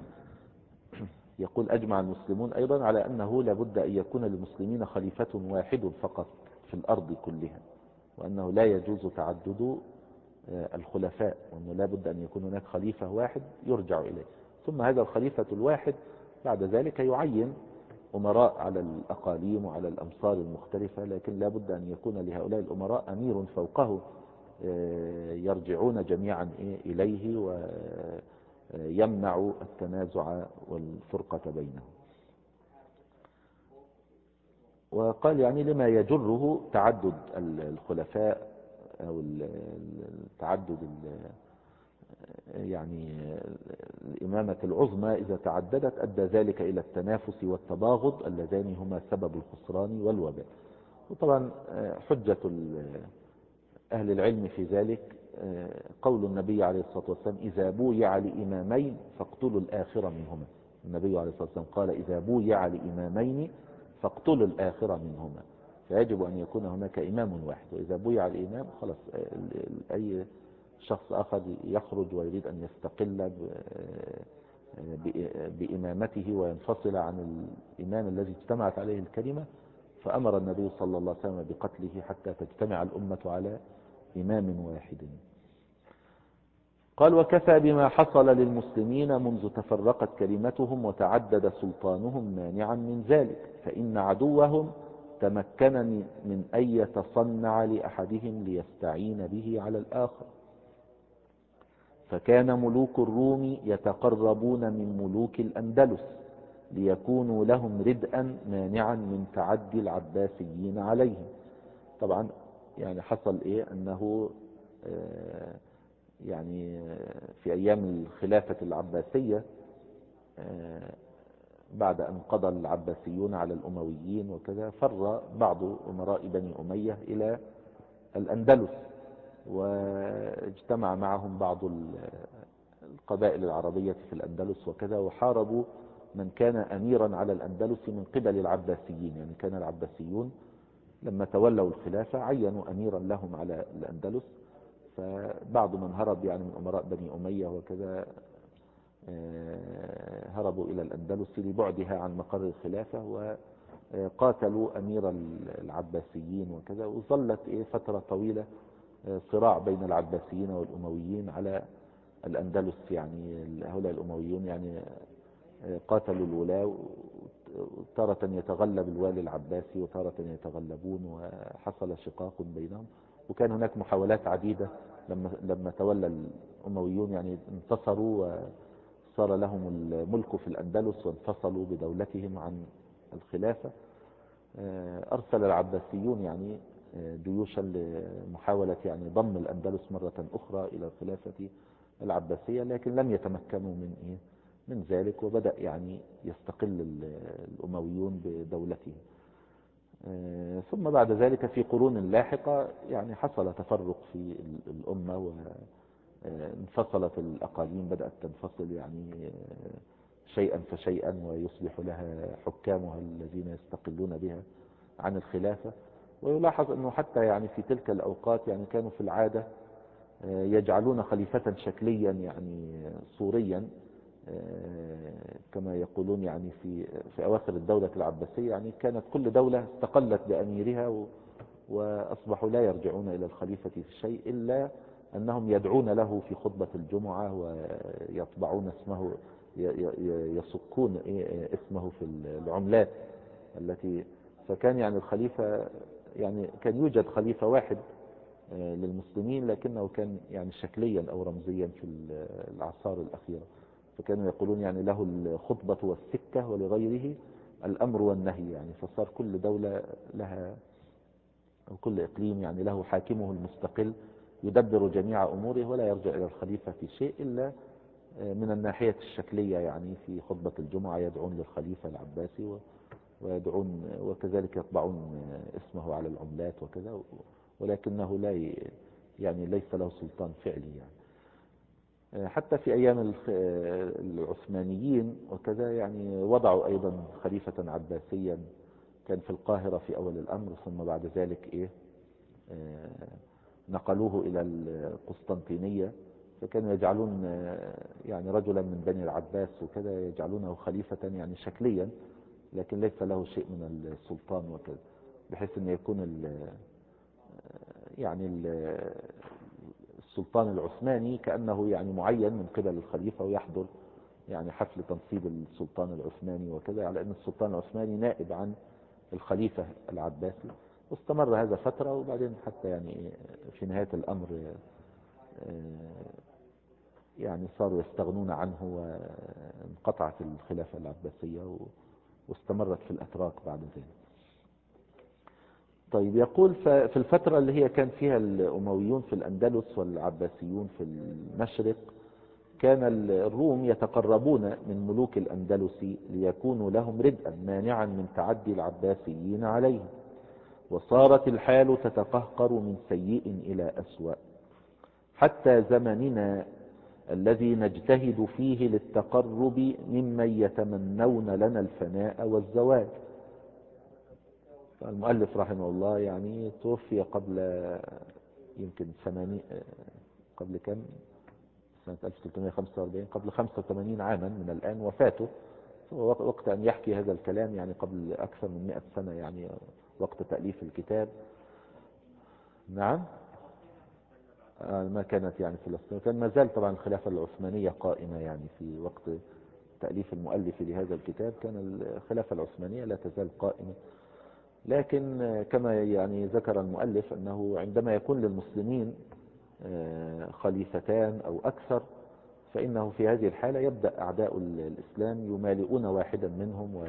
يقول أجمع المسلمون أيضا على أنه لابد أن يكون للمسلمين خليفة واحد فقط في الأرض كلها، وأنه لا يجوز تعدد الخلفاء، وأنه لابد أن يكون هناك خليفة واحد يرجع إليه، ثم هذا الخليفة الواحد بعد ذلك يعين أمراء على الأقاليم وعلى الأمصار المختلفة، لكن لابد أن يكون لهؤلاء الأمراء أمير فوقه يرجعون جميعا إليه ويمنع التنازع والفرقة بينهم. وقال يعني لما يجره تعدد الخلفاء أو تعدد يعني الإمامة العظمى إذا تعددت أدى ذلك إلى التنافس والتباغض اللذان هما سبب الخسران والوباء. وطبعا حجة أهل العلم في ذلك قول النبي عليه الصلاة والسلام إذا بويع لإمامين فاقتلوا الآخر منهما. النبي عليه الصلاة والسلام قال إذا بويع لإمامين فاقتلوا الآخر منهما، فيجب أن يكون هناك إمام واحد، وإذا بويع الإمام خلاص أي شخص آخر يخرج ويريد أن يستقل بإمامته وينفصل عن الإمام الذي اجتمعت عليه الكلمة، فأمر النبي صلى الله عليه وسلم بقتله حتى تجتمع الأمة على إمام واحد. قال وكفى بما حصل للمسلمين منذ تفرقت كلمتهم وتعدد سلطانهم مانعا من ذلك، فإن عدوهم تمكن من أن يتصنع لأحدهم ليستعين به على الآخر، فكان ملوك الروم يتقربون من ملوك الأندلس ليكونوا لهم ردءا مانعا من تعدي العباسيين عليهم. طبعا يعني حصل أنه يعني في أيام الخلافة العباسية بعد أن قضى العباسيون على الأمويين وكذا، فر بعض أمراء بني أمية إلى الأندلس، واجتمع معهم بعض القبائل العربية في الأندلس وكذا، وحاربوا من كان أميرا على الأندلس من قبل العباسيين. يعني كان العباسيون لما تولوا الخلافة عينوا أميرا لهم على الأندلس، فبعض من هرب يعني من أمراء بني أمية وكذا هربوا إلى الأندلس لبعدها عن مقر الخلافة، وقاتلوا أمير العباسيين وكذا، وظلت فترة طويلة صراع بين العباسيين والأمويين على الأندلس. يعني هؤلاء الأمويون يعني قاتلوا الولاة، تارة يتغلب الوالي العباسي وتارة يتغلبون، وحصل شقاق بينهم. وكان هناك محاولات عديدة لما تولى الأمويون يعني انتصروا وصار لهم الملك في الأندلس وانفصلوا بدولتهم عن الخلافة، أرسل العباسيون يعني جيوشا لمحاولة يعني ضم الأندلس مرة أخرى إلى الخلافة العباسية، لكن لم يتمكنوا من ذلك، وبدأ يعني يستقل الأمويون بدولتهم. ثم بعد ذلك في قرون لاحقة يعني حصل تفرق في الأمة، وانفصلت الأقاليم، بدأت تنفصل يعني شيئا فشيئا، ويصبح لها حكامها الذين يستقلون بها عن الخلافة. ويلاحظ أنه حتى يعني في تلك الأوقات يعني كانوا في العادة يجعلون خليفة شكليا يعني صوريا، كما يقولون يعني في أواخر الدولة العباسية يعني كانت كل دولة استقلت بأميرها، وأصبحوا لا يرجعون إلى الخليفة في شيء إلا أنهم يدعون له في خطبة الجمعة، ويطبعون اسمه، يصكون اسمه في العملات التي. فكان يعني الخليفة يعني كان يوجد خليفة واحد للمسلمين، لكنه كان يعني شكليا أو رمزيا في الأعصار الأخيرة. فكانوا يقولون يعني له الخطبة والسكة، ولغيره الأمر والنهي. يعني فصار كل دولة لها، أو كل إقليم يعني له حاكمه المستقل يدبر جميع أموره، ولا يرجع إلى الخليفة في شيء إلا من الناحية الشكلية. يعني في خطبة الجمعة يدعون للخليفة العباسي، ويدعون، وكذلك يطبعون اسمه على العملات وكذا، ولكنه لا يعني ليس له سلطان فعلي يعني. حتى في أيام العثمانيين وكذا يعني وضعوا أيضا خليفة عباسيا، كان في القاهرة في أول الأمر، ثم بعد ذلك نقلوه إلى القسطنطينية. فكانوا يجعلون يعني رجلا من بني العباس وكذا، يجعلونه خليفة يعني شكليا، لكن ليس له شيء من السلطان وكذا، بحيث أن يكون يعني السلطان العثماني كأنه يعني معين من قبل الخليفة، ويحضر يعني حفل تنصيب السلطان العثماني وكذا، على أن السلطان العثماني نائب عن الخليفة العباسي. واستمر هذا فترة، وبعدين حتى يعني في نهاية الأمر يعني صاروا يستغنون عنه، وانقطعت الخلافة العباسية، واستمرت في الأتراك بعد ذلك. طيب، يقول في الفترة اللي هي كان فيها الأمويون في الأندلس والعباسيون في المشرق، كان الروم يتقربون من ملوك الأندلس ليكونوا لهم ردءا مانعا من تعدي العباسيين عليهم، وصارت الحال تتقهقر من سيء إلى أسوأ حتى زمننا الذي نجتهد فيه للتقرب ممن يتمنون لنا الفناء والزواج. المؤلف رحمه الله يعني توفي قبل يمكن 80، قبل كم سنة 1345، قبل 85 عاما من الآن وفاته. وقت أن يحكي هذا الكلام يعني قبل أكثر من 100 سنة، يعني وقت تأليف الكتاب. نعم. ما كانت يعني فلسطين، كان ما زال طبعا الخلافة العثمانية قائمة. يعني في وقت تأليف المؤلف لهذا الكتاب كان الخلافة العثمانية لا تزال قائمة. لكن كما يعني ذكر المؤلف أنه عندما يكون للمسلمين خليفتان أو أكثر، فإنه في هذه الحالة يبدأ أعداء الإسلام يمالئون واحدا منهم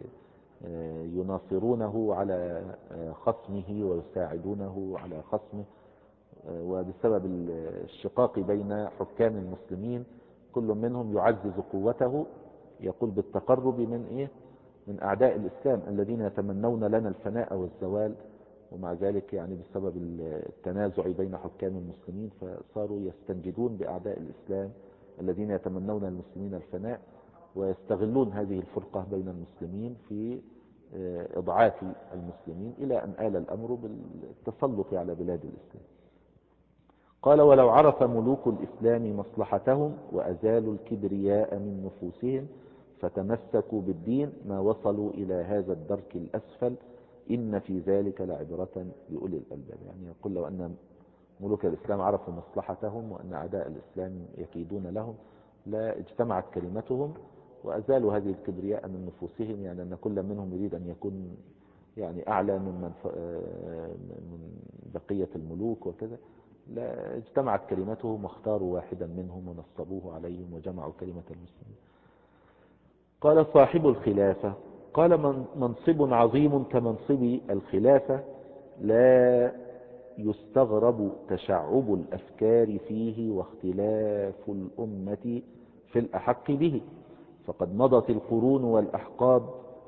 ويناصرونه على خصمه، ويساعدونه على خصمه. وبسبب الشقاق بين حكام المسلمين كل منهم يعزز قوته، يقول بالتقرب من أعداء الإسلام الذين يتمنون لنا الفناء والزوال. ومع ذلك يعني بسبب التنازع بين حكام المسلمين فصاروا يستنجدون بأعداء الإسلام الذين يتمنون للمسلمين الفناء، ويستغلون هذه الفرقة بين المسلمين في إضعاف المسلمين، إلى أن آل الأمر بالتسلط على بلاد الإسلام. قال: ولو عرف ملوك الإسلام مصلحتهم وأزالوا الكبرياء من نفوسهم فتمسكوا بالدين ما وصلوا إلى هذا الدرك الأسفل، إن في ذلك لعبرة لأولي الألباب. يعني يقول لو أن ملوك الإسلام عرفوا مصلحتهم وأن أعداء الإسلام يكيدون لهم لا اجتمعت كلمتهم وأزالوا هذه الكبرياء من نفوسهم. يعني أن كل منهم يريد أن يكون يعني أعلى من بقية الملوك وكذا، لا اجتمعت كلمتهم واختاروا واحدا منهم ونصبوه عليهم وجمعوا كلمة المسلمين. قال: صاحب الخلافة، قال: منصب عظيم كمنصب الخلافة لا يستغرب تشعب الأفكار فيه واختلاف الأمة في الأحق به، فقد مضت القرون والأحقاب.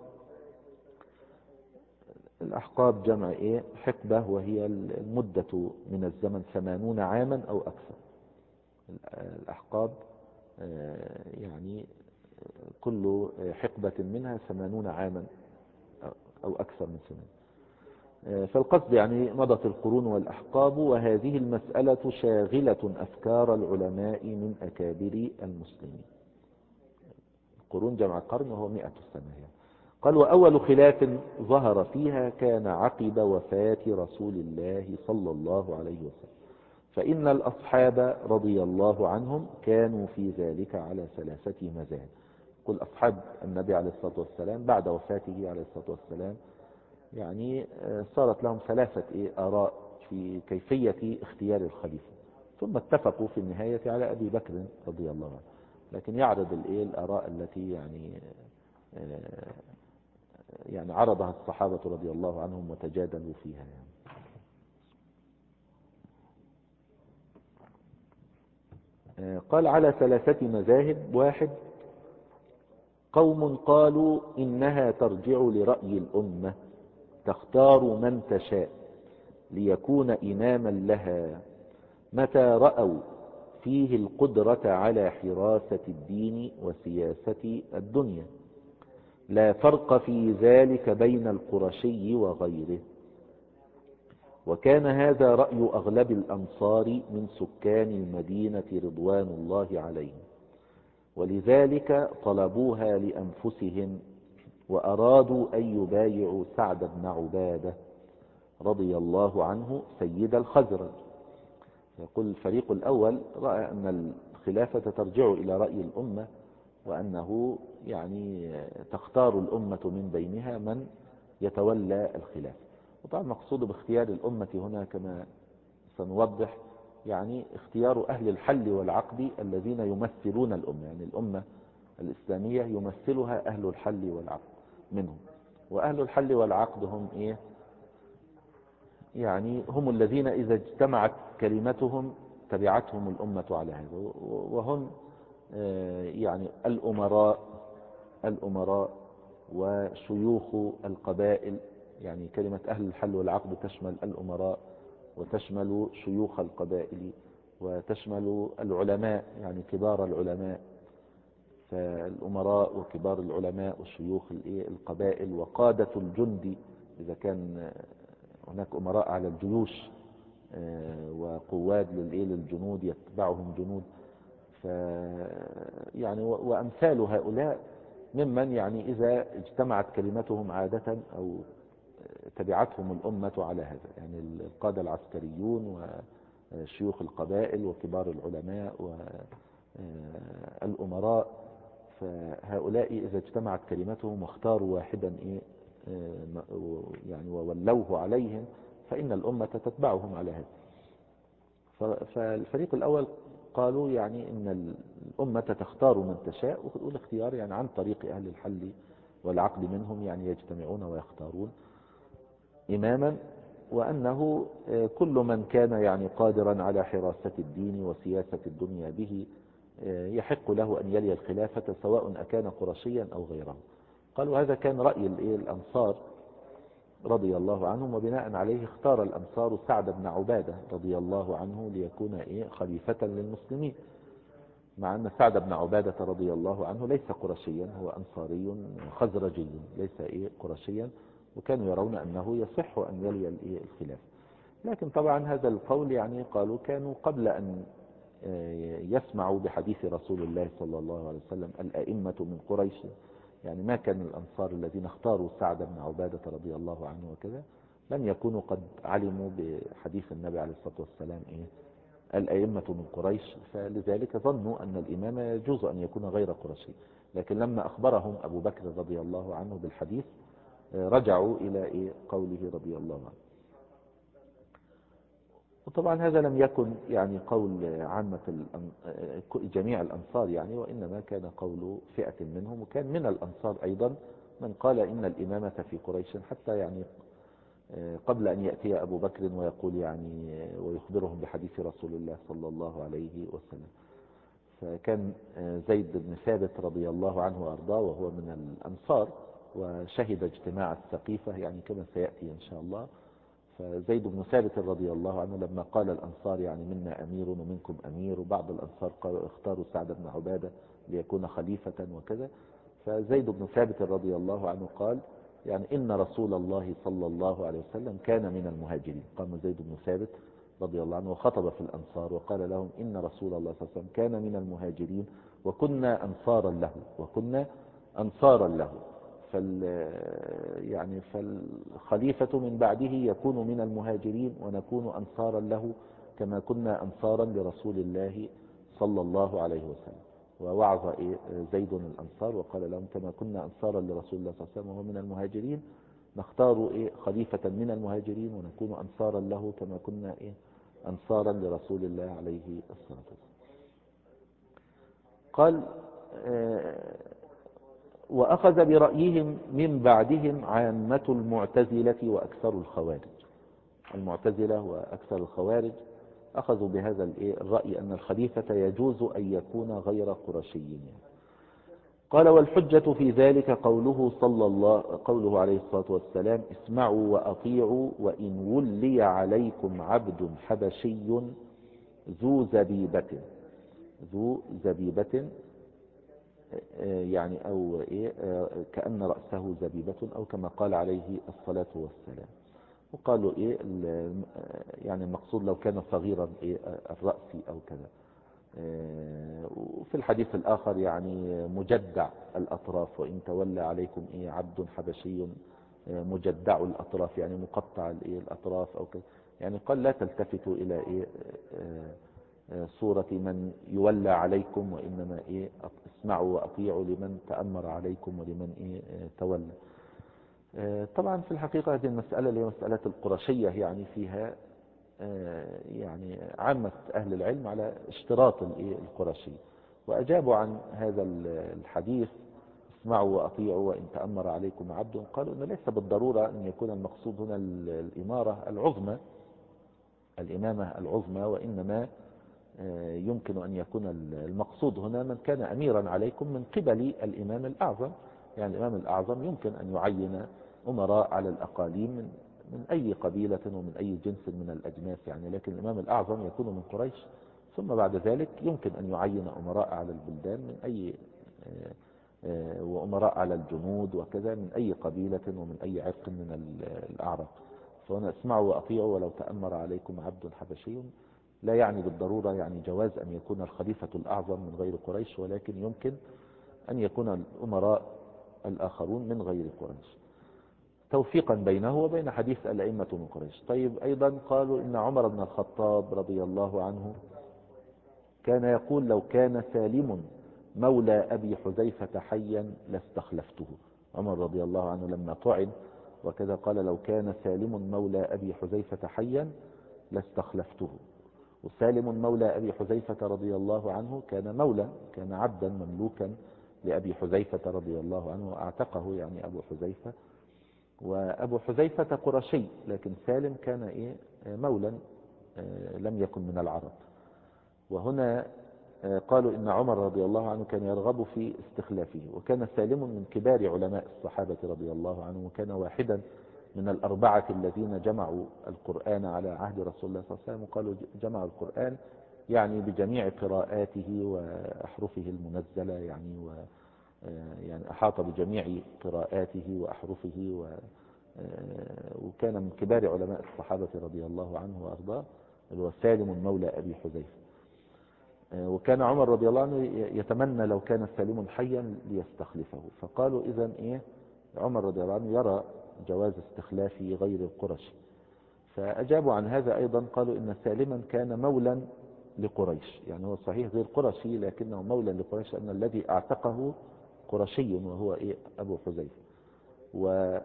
الأحقاب جمع حقبة، وهي المدة من الزمن 80 عاما أو أكثر. الأحقاب يعني كل حقبة منها 80 عاما أو أكثر من سنة. فالقصد يعني مضت القرون والأحقاب، وهذه المسألة شاغلة أفكار العلماء من أكابر المسلمين. القرون جمع قرن وهو 100 سنة يعني. قال: وأول خلاف ظهر فيها كان عقب وفاة رسول الله صلى الله عليه وسلم، فإن الأصحاب رضي الله عنهم كانوا في ذلك على 3 مذاهب. كل أصحاب النبي عليه الصلاة والسلام بعد وفاته عليه الصلاة والسلام يعني صارت لهم 3 آراء في كيفية اختيار الخليفة، ثم اتفقوا في النهاية على أبي بكر رضي الله عنه. لكن يعرض الآراء التي يعني عرضها الصحابة رضي الله عنهم وتجادلوا فيها قال: على 3 مذاهب. 1، قوم قالوا إنها ترجع لرأي الأمة، تختار من تشاء ليكون إماما لها متى رأوا فيه القدرة على حراسة الدين وسياسة الدنيا، لا فرق في ذلك بين القرشي وغيره. وكان هذا رأي أغلب الأنصار من سكان المدينة رضوان الله عليهم، ولذلك طلبوها لأنفسهم، وأرادوا أن يبايعوا سعد بن عبادة رضي الله عنه سيد الخزرج. يقول الفريق الأول رأى أن الخلافة ترجع إلى رأي الأمة، وأنه يعني تختار الأمة من بينها من يتولى الخلافة. وطبعا المقصود باختيار الأمة هنا كما سنوضح يعني اختيار أهل الحل والعقد الذين يمثلون الأمة، يعني الأمة الإسلامية يمثلها أهل الحل والعقد منهم. وأهل الحل والعقد هم يعني هم الذين إذا اجتمعت كلمتهم تبعتهم الأمة على هذا، وهم يعني الأمراء وشيوخ القبائل. يعني كلمة أهل الحل والعقد تشمل الأمراء وتشمل شيوخ القبائل وتشمل العلماء، يعني كبار العلماء. فالأمراء وكبار العلماء وشيوخ القبائل وقادة الجند، إذا كان هناك أمراء على الجيوش وقواد للجنود يتبعهم جنود. يعني وأمثال هؤلاء ممن يعني إذا اجتمعت كلمتهم عادة أو تبعتهم الأمة على هذا، يعني القادة العسكريون وشيوخ القبائل وكبار العلماء والأمراء. فهؤلاء إذا اجتمعت كلمتهم واختاروا واحدا يعني وولوه عليهم فإن الأمة تتبعهم على هذا. فالفريق الأول قالوا يعني إن الأمة تختار من تشاء، والاختيار يعني عن طريق أهل الحل والعقد منهم، يعني يجتمعون ويختارون إماما، وأنه كل من كان يعني قادرا على حراسة الدين وسياسة الدنيا به يحق له أن يلي الخلافة سواء أكان قرشيا أو غيره. قالوا هذا كان رأي الأنصار رضي الله عنهم، وبناء عليه اختار الأنصار سعد بن عبادة رضي الله عنه ليكون خليفة للمسلمين، مع أن سعد بن عبادة رضي الله عنه ليس قرشيا، هو أنصاري خزرجي ليس قرشيا، وكانوا يرون أنه يصح أن يلي الخلافة. لكن طبعا هذا القول يعني قالوا كانوا قبل أن يسمعوا بحديث رسول الله صلى الله عليه وسلم الأئمة من قريش، يعني ما كان الأنصار الذين اختاروا سعد بن عبادة رضي الله عنه وكذا لم يكونوا قد علموا بحديث النبي عليه الصلاة والسلام الأئمة من قريش، فلذلك ظنوا أن الإمام يجوز أن يكون غير قرشي. لكن لما أخبرهم أبو بكر رضي الله عنه بالحديث رجعوا إلى قوله رضي الله عنه. وطبعا هذا لم يكن يعني قول عامة جميع الأنصار يعني، وإنما كان قول فئة منهم، وكان من الأنصار أيضا من قال إن الإمامة في قريش، حتى يعني قبل أن يأتي أبو بكر ويقول يعني ويخبرهم بحديث رسول الله صلى الله عليه وسلم. فكان زيد بن ثابت رضي الله عنه وأرضاه وهو من الأنصار، وشهد اجتماع السقيفة يعني كما سيأتي إن شاء الله. فزيد بن ثابت رضي الله عنه لما قال الأنصار يعني منا أمير ومنكم أمير، وبعض الأنصار اختاروا سعد بن عبادة ليكون خليفة وكذا، فزيد بن ثابت رضي الله عنه قال يعني إن رسول الله صلى الله عليه وسلم كان من المهاجرين. قام زيد بن ثابت رضي الله عنه وخطب في الأنصار وقال لهم إن رسول الله صلى الله عليه وسلم كان من المهاجرين وكنا أنصارا له، وكنا أنصارا له. يعني فالخليفة من بعده يكون من المهاجرين ونكون أنصارا له كما كنا أنصارا لرسول الله صلى الله عليه وسلم. ووعظ زيد الأنصار وقال لهم كما كنا أنصارا لرسول الله صلى الله عليه وسلم وهو من المهاجرين نختار خليفة من المهاجرين ونكون أنصارا له كما كنا أنصارا لرسول الله عليه الصلاة والسلام. قال وأخذ برأيهم من بعدهم عامة المعتزلة وأكثر الخوارج. المعتزلة وأكثر الخوارج أخذوا بهذا الرأي أن الخليفة يجوز أن يكون غير قرشي. قال والحجة في ذلك قوله عليه الصلاة والسلام اسمعوا وأطيعوا وإن ولي عليكم عبد حبشي ذو زبيبة يعني أو كأن رأسه زبيبة أو كما قال عليه الصلاة والسلام. وقالوا يعني المقصود لو كان صغيرا الرأس أو كذا. وفي الحديث الآخر يعني مجدع الأطراف وإن تولى عليكم عبد حبشي مجدع الأطراف يعني مقطع الأطراف أو كذا. يعني قال لا تلتفتوا إلى صورة من يولى عليكم، وإنما اسمعوا وأطيعوا لمن تأمر عليكم ولمن تولى. طبعا في الحقيقة هذه المسألة اللي هي مسألة القرشية يعني فيها يعني عامة أهل العلم على اشتراط القرشي، وأجابوا عن هذا الحديث اسمعوا وأطيعوا وإن تأمر عليكم عبد. قالوا أنه ليس بالضرورة أن يكون المقصود هنا الإمارة العظمى، الإمامة العظمى، وإنما يمكن أن يكون المقصود هنا من كان أميرا عليكم من قبل الإمام الأعظم. يعني الإمام الأعظم يمكن أن يعين أمراء على الأقاليم من أي قبيلة ومن أي جنس من الأجناس يعني، لكن الإمام الأعظم يكون من قريش، ثم بعد ذلك يمكن أن يعين أمراء على البلدان من أي وأمراء على الجنود وكذا من أي قبيلة ومن أي عرق من الأعراق. فهنا اسمعوا وأطيعوا ولو تأمر عليكم عبد حبشي لا يعني بالضرورة يعني جواز أن يكون الخليفة الأعظم من غير قريش، ولكن يمكن أن يكون الأمراء الآخرون من غير قريش توفيقا بينه وبين حديث الأئمة من قريش. طيب أيضا قالوا إن عمر بن الخطاب رضي الله عنه كان يقول لو كان سالم مولى أبي حذيفة حيا لاستخلفته. عمر رضي الله عنه لما طعن وكذا قال لو كان سالم مولى أبي حذيفة حيا لاستخلفته. وسالم مولى أبي حذيفة رضي الله عنه كان مولى، كان عبدا مملوكا لأبي حذيفة رضي الله عنه واعتقه يعني أبو حذيفة، وأبو حذيفة قرشي لكن سالم كان مولى لم يكن من العرب. وهنا قالوا إن عمر رضي الله عنه كان يرغب في استخلافه، وكان سالم من كبار علماء الصحابة رضي الله عنه، وكان واحدا من الأربعة الذين جمعوا القرآن على عهد رسول الله صلى الله عليه وسلم. وقالوا جمعوا القرآن يعني بجميع قراءاته وأحرفه المنزلة يعني يعني أحاط بجميع قراءاته وأحرفه وكان من كبار علماء الصحابة رضي الله عنه وأرضاه، اللي هو سالم مولى أبي حذيفة. وكان عمر رضي الله عنه يتمنى لو كان سالم حيا ليستخلفه. فقالوا إذن عمر رضي الله عنه يرى جواز استخلاف غير القرشي. فأجابوا عن هذا أيضا قالوا إن سالما كان مولا لقريش، يعني هو صحيح غير قرشي لكنه مولا لقريش لأن الذي اعتقه قرشي وهو أبو حذيفة. وقالوا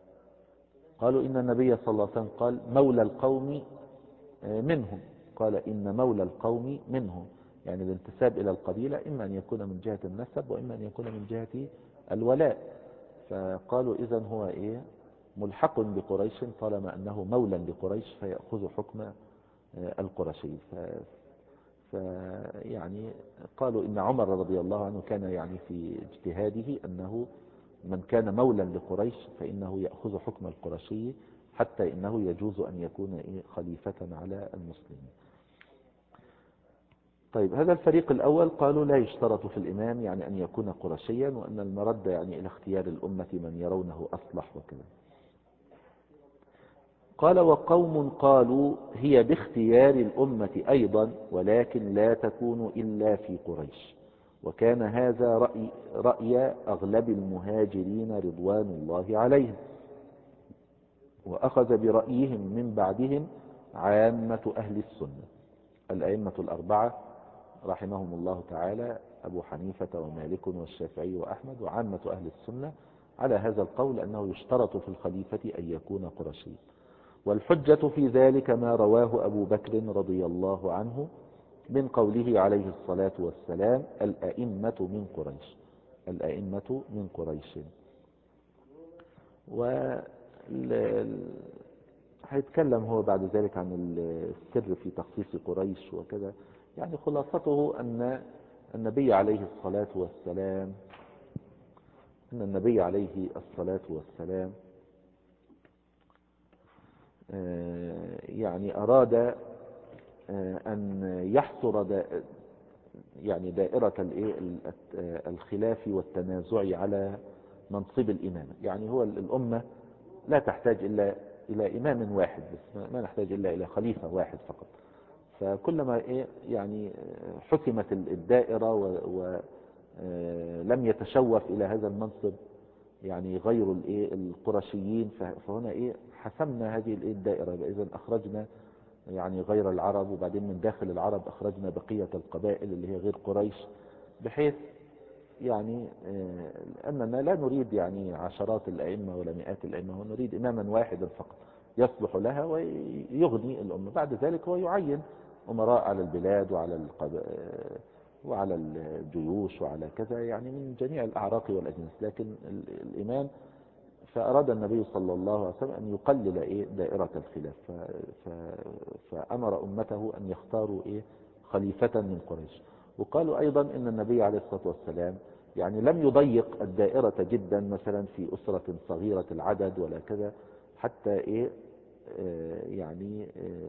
إن النبي صلى الله عليه وسلم قال مولى القوم منهم، قال إن مولى القوم منهم، يعني الانتساب إلى القبيلة إما أن يكون من جهة النسب وإما أن يكون من جهة الولاء. فقالوا إذن هو ملحق بقريش طالما أنه مولى لقريش فيأخذ حكم القرشي. يعني قالوا إن عمر رضي الله عنه كان يعني في اجتهاده أنه من كان مولا لقريش فإنه يأخذ حكم القرشي، حتى إنه يجوز أن يكون خليفة على المسلمين. طيب، هذا الفريق الأول قالوا لا يشترط في الإمام يعني أن يكون قرشيا، وأن المرد يعني إلى اختيار الأمة من يرونه أصلح وكذا. قال وقوم قالوا هي باختيار الأمة أيضا، ولكن لا تكون إلا في قريش، وكان هذا رأي أغلب المهاجرين رضوان الله عليهم، وأخذ برأيهم من بعدهم عامة أهل السنة. الأئمة الأربعة رحمهم الله تعالى، أبو حنيفة ومالك والشافعي وأحمد وعامة أهل السنة على هذا القول أنه يشترط في الخليفة أن يكون قرشيا. والحجة في ذلك ما رواه أبو بكر رضي الله عنه من قوله عليه الصلاة والسلام الأئمة من قريش، الأئمة من قريش. هيتكلم هو بعد ذلك عن السر في تخصيص قريش وكذا. يعني خلاصته أن النبي عليه الصلاة والسلام يعني أراد أن يحصر يعني دائرة الخلاف والتنازع على منصب الإمامة. يعني هو الأمة لا تحتاج إلا إلى إمام واحد بس، ما نحتاج إلا إلى خليفة واحد فقط. فكلما يعني حسمت الدائرة ولم يتشوف إلى هذا المنصب يعني غير القرشيين، فهنا حسمنا هذه الدائرة. إذا أخرجنا يعني غير العرب، وبعدين من داخل العرب أخرجنا بقية القبائل اللي هي غير قريش، بحيث يعني أننا لا نريد يعني عشرات الأئمة ولا مئات الأئمة، ونريد إماما واحدا فقط يصلح لها ويغني الأمة. بعد ذلك هو يعين أمراء على البلاد وعلى الجيوش وعلى كذا، يعني من جميع الأعراق والأجناس. لكن الإمام، فأراد النبي صلى الله عليه وسلم أن يقلل دائرة الخلاف، فأمر أمته أن يختاروا خليفة من قريش. وقالوا أيضا إن النبي عليه الصلاة والسلام يعني لم يضيق الدائرة جدا، مثلا في أسرة صغيرة العدد ولا كذا، حتى يعني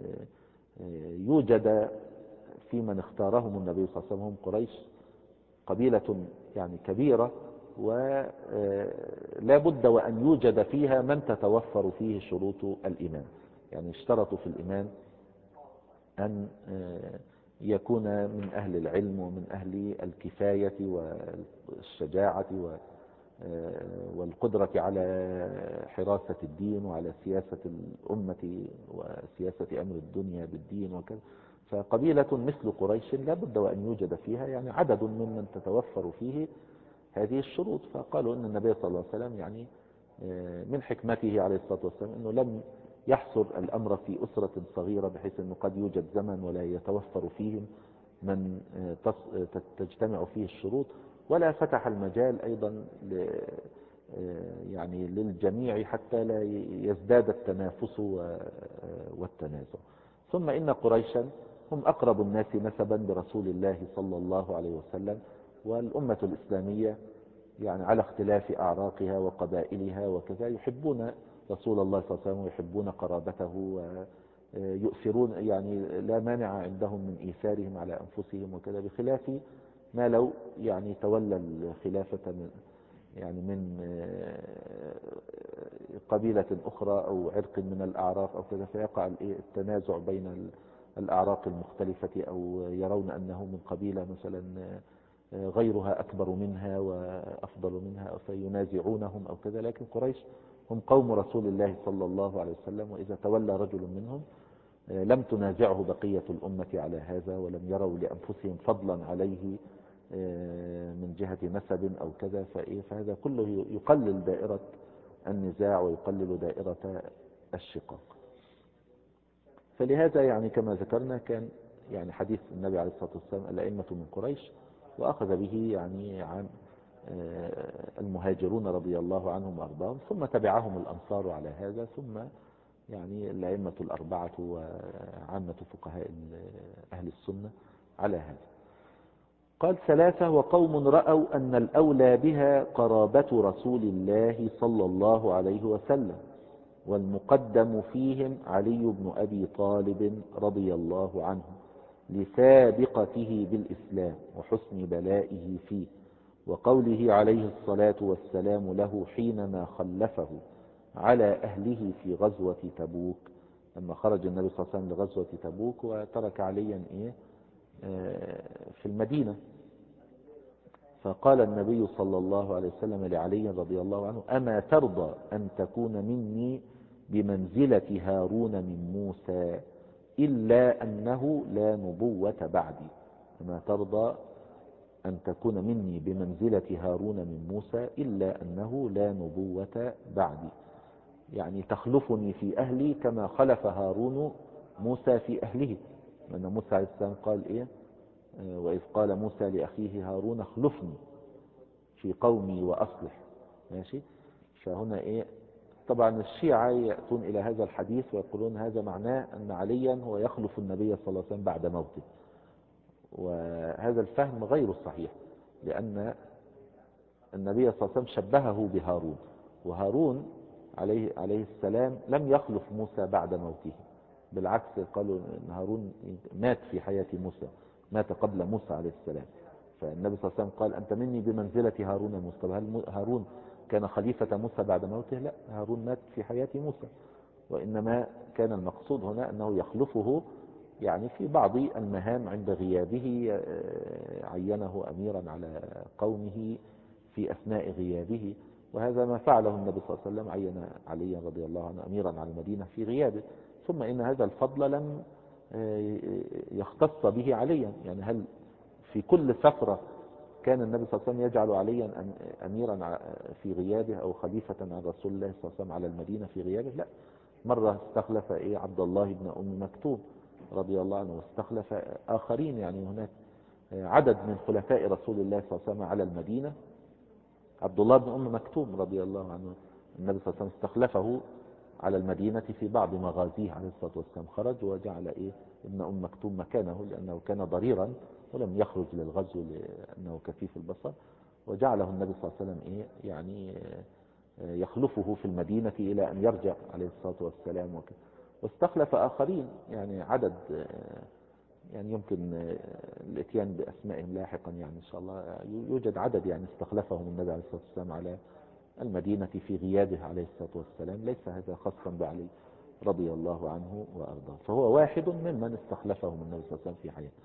يوجد في من اختارهم النبي صلى الله عليه وسلم هم قريش قبيلة يعني كبيرة، ولا بد وأن يوجد فيها من تتوفر فيه شروط الإمام. يعني اشترطوا في الإمام أن يكون من أهل العلم ومن أهل الكفاية والشجاعة والقدرة على حراسة الدين وعلى سياسة الأمة وسياسة أمر الدنيا بالدين وكذا. فقبيلة مثل قريش لا بد وأن يوجد فيها يعني عدد ممن تتوفر فيه هذه الشروط. فقالوا أن النبي صلى الله عليه وسلم يعني من حكمته عليه الصلاة والسلام أنه لم يحصر الأمر في أسرة صغيرة، بحيث أنه قد يوجد زمن ولا يتوفر فيهم من تجتمع فيه الشروط، ولا فتح المجال أيضا يعني للجميع حتى لا يزداد التنافس والتنازع. ثم إن قريشا هم أقرب الناس نسبا برسول الله صلى الله عليه وسلم، والأمة الإسلامية يعني على اختلاف أعراقها وقبائلها وكذا يحبون رسول الله صلى الله عليه وسلم ويحبون قرابته ويؤثرون، يعني لا مانع عندهم من إيثارهم على أنفسهم وكذا، بخلاف ما لو يعني تولى الخلافة من قبيلة أخرى أو عرق من الأعراق أو كذا، فيقع التنازع بين الأعراق المختلفة، أو يرون أنه من قبيلة مثلا غيرها أكبر منها وأفضل منها فينازعونهم أو كذا. لكن قريش هم قوم رسول الله صلى الله عليه وسلم، وإذا تولى رجل منهم لم تنازعه بقية الأمة على هذا، ولم يروا لأنفسهم فضلا عليه من جهة نسب أو كذا. فهذا كله يقلل دائرة النزاع ويقلل دائرة الشقاق. فلهذا يعني كما ذكرنا كان يعني حديث النبي عليه الصلاة والسلام الأئمة من قريش، وأخذ به يعني المهاجرون رضي الله عنهم وأرضاهم، ثم تبعهم الأنصار على هذا، ثم يعني الأئمة الأربعة وعامة فقهاء أهل السنة على هذا. قال 3: وقوم رأوا أن الأولى بها قرابة رسول الله صلى الله عليه وسلم، والمقدم فيهم علي بن أبي طالب رضي الله عنه لسابقته بالإسلام وحسن بلائه فيه، وقوله عليه الصلاة والسلام له حينما خلفه على أهله في غزوة تبوك، لما خرج النبي صلى الله عليه وسلم لغزوة تبوك وترك عليا في المدينة، فقال النبي صلى الله عليه وسلم لعلي رضي الله عنه: أما ترضى أن تكون مني بمنزلة هارون من موسى إلا أنه لا نبوة بعدي؟ أما ترضى أن تكون مني بمنزلة هارون من موسى إلا أنه لا نبوة بعدي، يعني تخلفني في أهلي كما خلف هارون موسى في أهله، لأن موسى عليه السلام قال وإذ قال موسى لأخيه هارون اخلفني في قومي وأصلح. ماشي. فهنا طبعا الشيعة يأتون إلى هذا الحديث ويقولون هذا معناه أن عليا هو يخلف النبي صلى الله عليه وسلم بعد موته، وهذا الفهم غير صحيح، لأن النبي صلى الله عليه وسلم شبهه بهارون، وهارون عليه السلام لم يخلف موسى بعد موته، بالعكس قالوا أن هارون مات في حياة موسى، مات قبل موسى عليه السلام، فالنبي صلى الله عليه وسلم قال أنت مني بمنزلة هارون موسى. هل هارون كان خليفة موسى بعد موته؟ لا، هارون مات في حياة موسى، وإنما كان المقصود هنا أنه يخلفه يعني في بعض المهام عند غيابه، عينه أميرا على قومه في أثناء غيابه، وهذا ما فعله النبي صلى الله عليه وسلم، عين عليا رضي الله عنه أميرا على المدينة في غيابه. ثم إن هذا الفضل لم يختص به عليا، يعني هل في كل سفرة كان النبي صلى الله عليه وسلم يجعل عليا أميرا في غيابه أو خليفة عن رسول الله صلى الله عليه وسلم على المدينة في غيابه؟ لا، مرة استخلف عبد الله بن أم مكتوم رضي الله عنه، واستخلف آخرين، يعني هناك عدد من خلفاء رسول الله صلى الله عليه وسلم على المدينة. عبد الله بن أم مكتوم رضي الله عنه النبي صلى الله عليه وسلم استخلفه على المدينة في بعض مغازيه عليه الصلاة والسلام، خرج وجعل ابن أم مكتوم مكانه، لأنه كان ضريرا ولم يخرج للغزو لأنه كفيف البصر، وجعله النبي صلى الله عليه وسلم يعني يخلفه في المدينة إلى أن يرجع عليه الصلاة والسلام وكذا. واستخلف آخرين، يعني عدد، يعني يمكن الاتيان بأسمائهم لاحقا، يعني إن شاء الله يوجد عدد يعني استخلفهم النبي عليه الصلاة والسلام على المدينة في غيابه عليه الصلاة والسلام، ليس هذا خاصا بعلي رضي الله عنه وأرضاه، فهو واحد ممن استخلفهم النبي صلى الله عليه وسلم في حياته.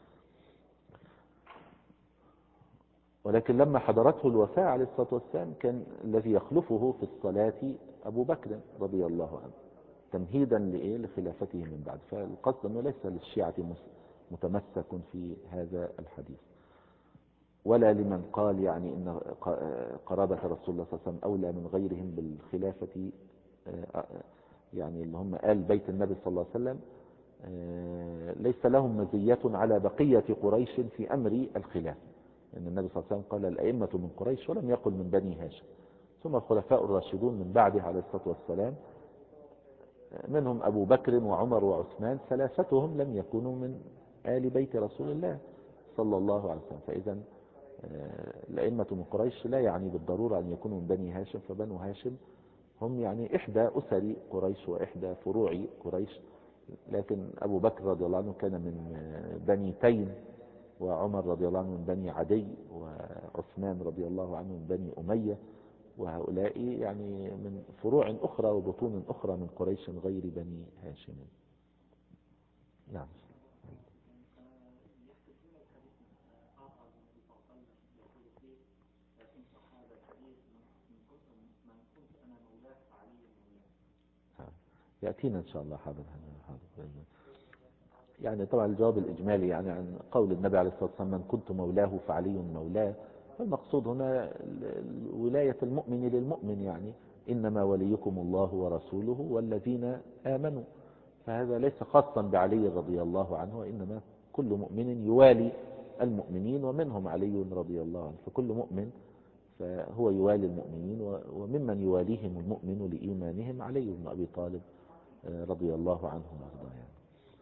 ولكن لما حضرته الوفاة عليه الصلاة والسلام كان الذي يخلفه في الصلاة أبو بكر رضي الله عنه، تمهيدا لخلافته من بعد. فالقصد أنه ليس للشيعة متمسك في هذا الحديث، ولا لمن قال يعني إن قرابة رسول الله صلى الله عليه وسلم أولى من غيرهم بالخلافة، يعني اللي هم آل بيت النبي صلى الله عليه وسلم ليس لهم مزية على بقية قريش في أمر الخلافة، لأن النبي صلى الله عليه وسلم قال الأئمة من قريش ولم يقل من بني هاشم، ثم الخلفاء الراشدون من بعده عليه الصلاة والسلام منهم أبو بكر وعمر وعثمان، ثلاثتهم لم يكونوا من آل بيت رسول الله صلى الله عليه وسلم. فإذا الأئمة من قريش لا يعني بالضرورة أن يكونوا من بني هاشم، فبنو هاشم هم يعني إحدى أسر قريش وإحدى فروع قريش، لكن أبو بكر رضي الله عنه كان من بني تيم، وعمر رضي الله عنه من بني عدي، وعثمان رضي الله عنه من بني أمية، وهؤلاء يعني من فروع أخرى وبطون أخرى من قريش غير بني هاشم. نعم. يأتينا إن شاء الله حاضر. يعني طبعا الجواب الإجمالي يعني عن قول النبي عليه الصلاة والسلام من كنت مولاه فعلي مولاه، فالمقصود هنا ولاية المؤمن للمؤمن، يعني إنما وليكم الله ورسوله والذين آمنوا، فهذا ليس خاصا بعلي رضي الله عنه، وإنما كل مؤمن يوالي المؤمنين، ومنهم علي رضي الله عنه، فكل مؤمن فهو يوالي المؤمنين، وممن يواليهم المؤمن لإيمانهم علي بن أبي طالب رضي الله عنه وارضاه يعني.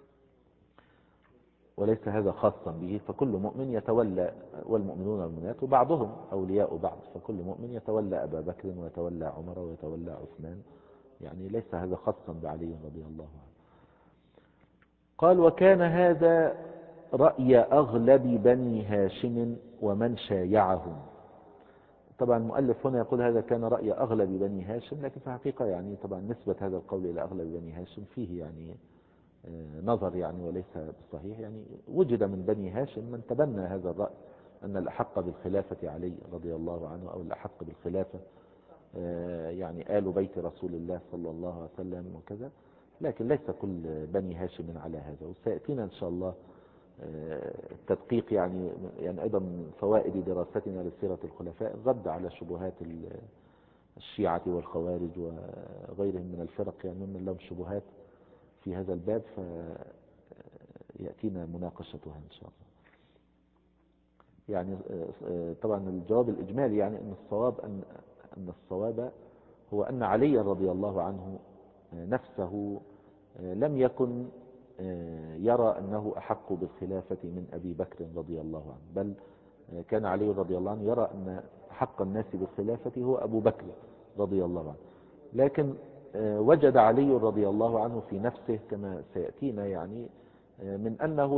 وليس هذا خاصا به، فكل مؤمن يتولى، والمؤمنون والمؤمنات وبعضهم أولياء بعض، فكل مؤمن يتولى أبا بكر ويتولى عمر ويتولى عثمان، يعني ليس هذا خاصا بعلي رضي الله عنه. قال: وكان هذا رأي أغلب بني هاشم ومن شايعهم. طبعا المؤلف هنا يقول هذا كان رأي أغلب بني هاشم، لكن في الحقيقة يعني طبعا نسبة هذا القول إلى أغلب بني هاشم فيه يعني نظر يعني، وليس بالصحيح. يعني وجد من بني هاشم من تبنى هذا الرأي، أن الأحق بالخلافة علي رضي الله عنه، أو الأحق بالخلافة يعني آل بيت رسول الله صلى الله عليه وسلم وكذا، لكن ليس كل بني هاشم على هذا. وسيأتينا إن شاء الله التدقيق يعني أيضا من فوائد دراستنا لسيرة الخلفاء الرد على شبهات الشيعة والخوارج وغيرهم من الفرق، يعني ممن لهم شبهات في هذا الباب، فيأتينا مناقشتها إن شاء الله. يعني طبعا الجواب الإجمالي يعني أن الصواب هو أن علي رضي الله عنه نفسه لم يكن يرى أنه أحق بالخلافة من أبي بكر رضي الله عنه، بل كان علي رضي الله عنه يرى أن أحق الناس بالخلافة هو أبو بكر رضي الله عنه. لكن وجد علي رضي الله عنه في نفسه كما سيأتينا يعني من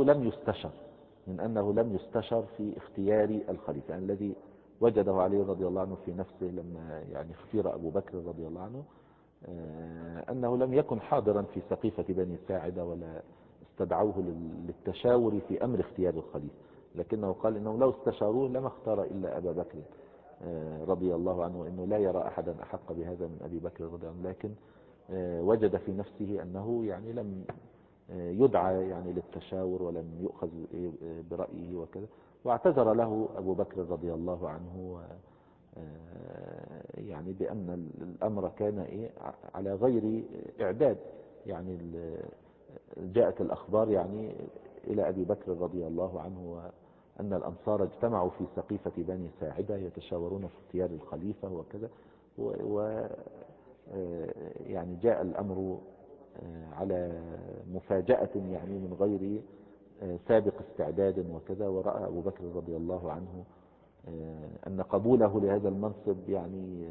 أنه لم يستشر في اختيار الخليفة، يعني الذي وجده علي رضي الله عنه في نفسه لما يعني اختير أبو بكر رضي الله عنه، أنه لم يكن حاضرا في سقيفة بني ساعدة ولا استدعوه للتشاور في أمر اختيار الخليفة، لكنه قال إنه لو استشاروه لما اختار إلا أبا بكر رضي الله عنه، وإنه لا يرى أحدا أحق بهذا من أبي بكر رضي الله عنه. لكن وجد في نفسه أنه يعني لم يدعى يعني للتشاور ولم يؤخذ برأيه وكذا، واعتذر له أبو بكر رضي الله عنه يعني بأن الأمر كان على غير إعداد. يعني جاءت الأخبار يعني إلى أبي بكر رضي الله عنه أن الأنصار اجتمعوا في سقيفة بني ساعدة يتشاورون في اختيار الخليفة وكذا، يعني جاء الأمر على مفاجأة يعني من غير سابق استعداد وكذا، ورأى أبو بكر رضي الله عنه أن قبوله لهذا المنصب يعني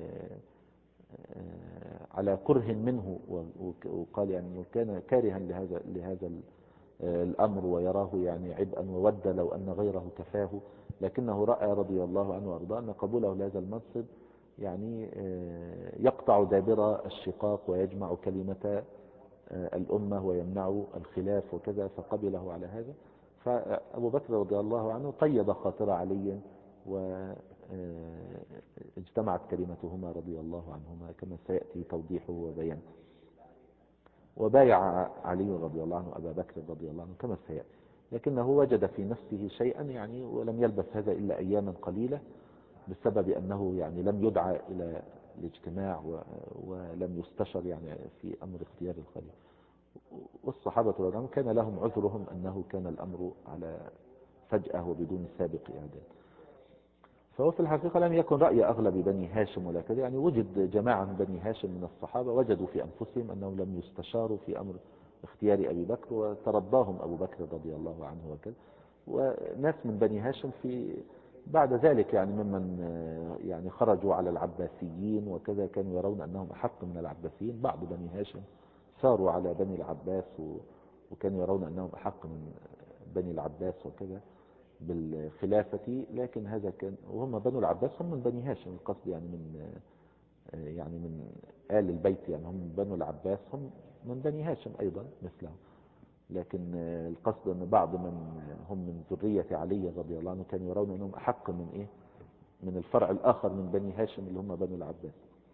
على كره منه، وقال يعني كان كارها لهذا الأمر ويراه يعني عبئا، وود لو أن غيره كفاه، لكنه رأى رضي الله عنه وأرضاه أن قبوله لهذا المنصب يعني يقطع دابر الشقاق ويجمع كلمة الأمة ويمنع الخلاف وكذا، فقبله على هذا. فأبو بكر رضي الله عنه طيب خاطر علي، واجتمعت كلمتهما رضي الله عنهما كما سيأتي توضيحه وبيانه. وبايع علي رضي الله عنه أبا بكر رضي الله عنه كما سيأتي، لكنه وجد في نفسه شيئا يعني، ولم يلبث هذا إلا أياما قليلة، بسبب أنه يعني لم يدعى إلى الاجتماع ولم يستشر يعني في أمر اختيار الخليفة. والصحابة رضي الله عنهم كان لهم عذرهم أنه كان الأمر على فجأة وبدون سابق إعداد. فهو في الحقيقة لم يكن رأي أغلب بني هاشم ولا كذا، يعني وجد جماعة من بني هاشم من الصحابة وجدوا في أنفسهم أنهم لم يستشاروا في أمر اختيار أبي بكر، وترضاهم أبو بكر رضي الله عنه وكذا. وناس من بني هاشم في بعد ذلك يعني ممن يعني خرجوا على العباسيين وكذا، كانوا يرون أنهم أحق من العباسيين. بعض بني هاشم ساروا على بني العباس وكانوا يرون أنهم أحق من بني العباس وكذا بالخلافة، لكن هذا كان، وهم بنو العباس هم من بني هاشم، القصد يعني من آل البيت، يعني هم بنو العباس هم من بني هاشم أيضا مثلهم، لكن القصد أن بعض من هم من ذرية علي رضي الله عنه كانوا يرون أنهم أحق من الفرع الآخر من بني هاشم اللي هم بنو العباس.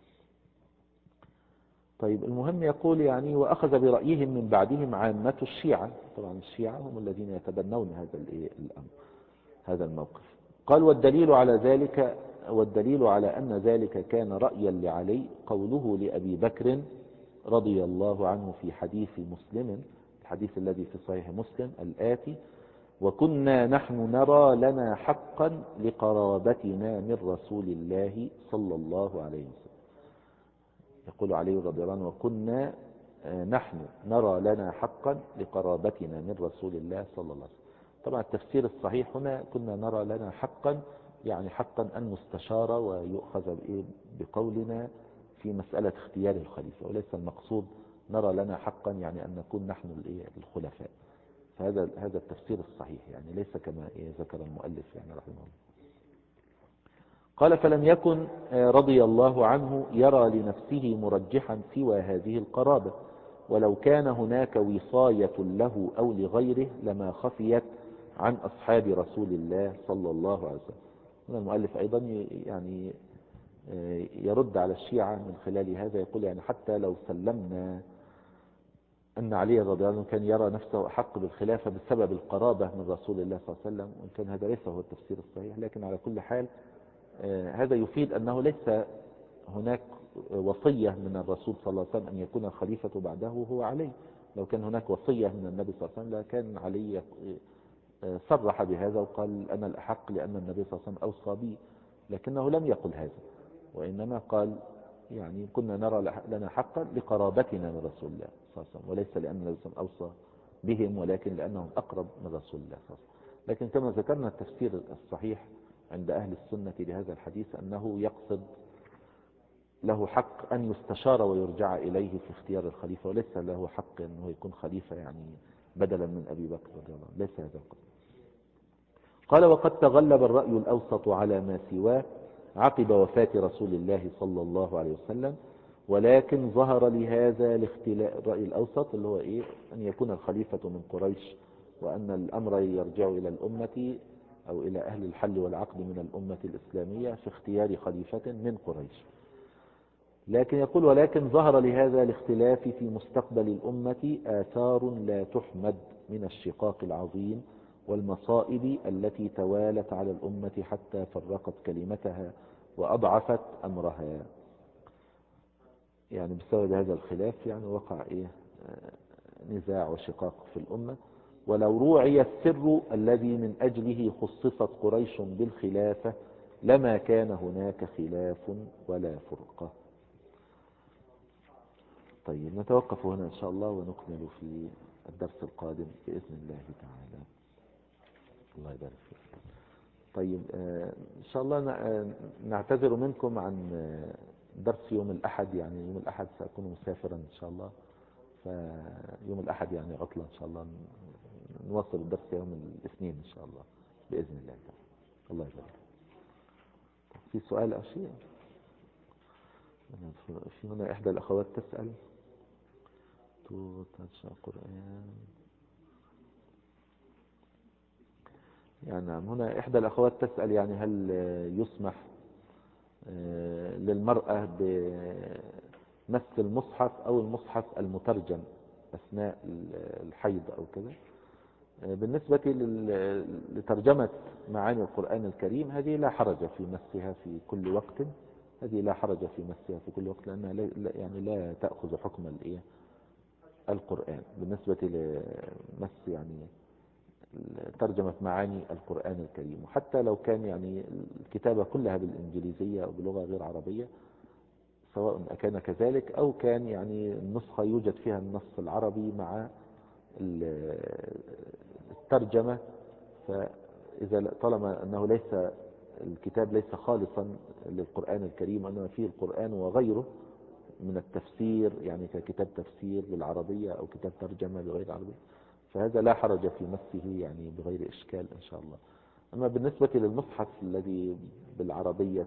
طيب المهم يقول يعني وأخذ برأيهم من بعدهم عامة الشيعة، طبعا الشيعة هم الذين يتبنون هذا الموقف. قال والدليل على أن ذلك كان رأيا لعلي قوله لأبي بكر رضي الله عنه في حديث مسلم، الحديث الذي في صحيح مسلم الآتي: وكنا نحن نرى لنا حقا لقرابتنا من رسول الله صلى الله عليه وسلم. يقول علي رضي الله عنه: وكنا نحن نرى لنا حقا لقرابتنا من رسول الله صلى الله عليه وسلم. طبعا التفسير الصحيح هنا كنا نرى لنا حقا، يعني حقا أن نستشار ويؤخذ بقولنا في مسألة اختيار الخليفة، وليس المقصود نرى لنا حقا يعني أن نكون نحن الخلفاء. فهذا التفسير الصحيح، يعني ليس كما ذكر المؤلف يعني رحمه الله. قال: فلم يكن رضي الله عنه يرى لنفسه مرجحا سوى هذه القرابة، ولو كان هناك وصاية له أو لغيره لما خفيت عن أصحاب رسول الله صلى الله عليه وسلم. هنا المؤلف أيضا يعني يرد على الشيعة من خلال هذا، يقول يعني حتى لو سلمنا أن علي رضي الله عنه كان يرى نفسه أحق بالخلافة بسبب القرابة من رسول الله صلى الله عليه وسلم، وإن كان هذا ليس هو التفسير الصحيح، لكن على كل حال هذا يفيد أنه ليس هناك وصية من الرسول صلى الله عليه وسلم أن يكون الخليفة بعده هو علي. لو كان هناك وصية من النبي صلى الله عليه وسلم لكان علي صرح بهذا وقال: أنا الأحق، لأن النبي صلى الله عليه وسلم أوصى بي. لكنه لم يقل هذا، وإنما قال يعني كنا نرى لنا حقا لقرابتنا من رسول الله صلى الله عليه وسلم، وليس لأن النبي صلى الله عليه وسلم أوصى بهم، ولكن لأنهم أقرب من رسول الله صلى الله عليه وسلم. لكن كما ذكرنا التفسير الصحيح عند أهل السنة لهذا الحديث أنه يقصد له حق أن يستشار ويرجع إليه في اختيار الخليفة، وليس له حق أنه يكون خليفة يعني بدلا من أبي بكر رضي الله عنه، ليس هذا القصد. قال: وقد تغلب الرأي الأوسط على ما سواه عقب وفاة رسول الله صلى الله عليه وسلم، ولكن ظهر لهذا الاختلاف. الرأي الأوسط اللي هو أن يكون الخليفة من قريش، وأن الأمر يرجع إلى الأمة أو إلى أهل الحل والعقد من الأمة الإسلامية في اختيار خليفة من قريش. لكن يقول: ولكن ظهر لهذا الاختلاف في مستقبل الأمة آثار لا تحمد من الشقاق العظيم والمصائب التي توالت على الأمة حتى فرقت كلمتها وأضعفت أمرها. يعني بسبب هذا الخلاف يعني وقع نزاع وشقاق في الأمة. ولو روعي السر الذي من أجله خصصت قريش بالخلافة لما كان هناك خلاف ولا فرقة. طيب نتوقف هنا إن شاء الله ونكمل في الدرس القادم بإذن الله تعالى. الله يبارك فيك. طيب إن شاء الله نعتذر منكم عن درس يوم الأحد، يعني يوم الأحد سأكون مسافرا إن شاء الله، فيوم الأحد يعني عطلة إن شاء الله، نواصل الدرس يوم الاثنين إن شاء الله بإذن الله تعالى. الله يبارك. في سؤال أو شيء؟ في هنا إحدى الأخوات تسأل تنشأ قرآن، يعني هنا إحدى الأخوات تسأل يعني هل يسمح للمرأة بمس المصحف أو المصحف المترجم أثناء الحيض أو كذا؟ بالنسبة لترجمة معاني القرآن الكريم هذه لا حرج في مسها في كل وقت، هذه لا حرج في مسها في كل وقت، لأنها يعني لا تأخذ حكم القرآن بالنسبة لمس يعني ترجمة معاني القرآن الكريم. وحتى لو كان يعني الكتابة كلها بالإنجليزية أو بلغة غير عربية، سواء أكان كذلك أو كان يعني النسخة يوجد فيها النص العربي مع الترجمة، فإذا طالما أنه ليس الكتاب ليس خالصا للقرآن الكريم، وأنما فيه القرآن وغيره من التفسير، يعني ككتاب تفسير بالعربية أو كتاب ترجمة بغير عربية، فهذا لا حرج في مسه يعني بغير إشكال إن شاء الله. أما بالنسبة للمصحف الذي بالعربية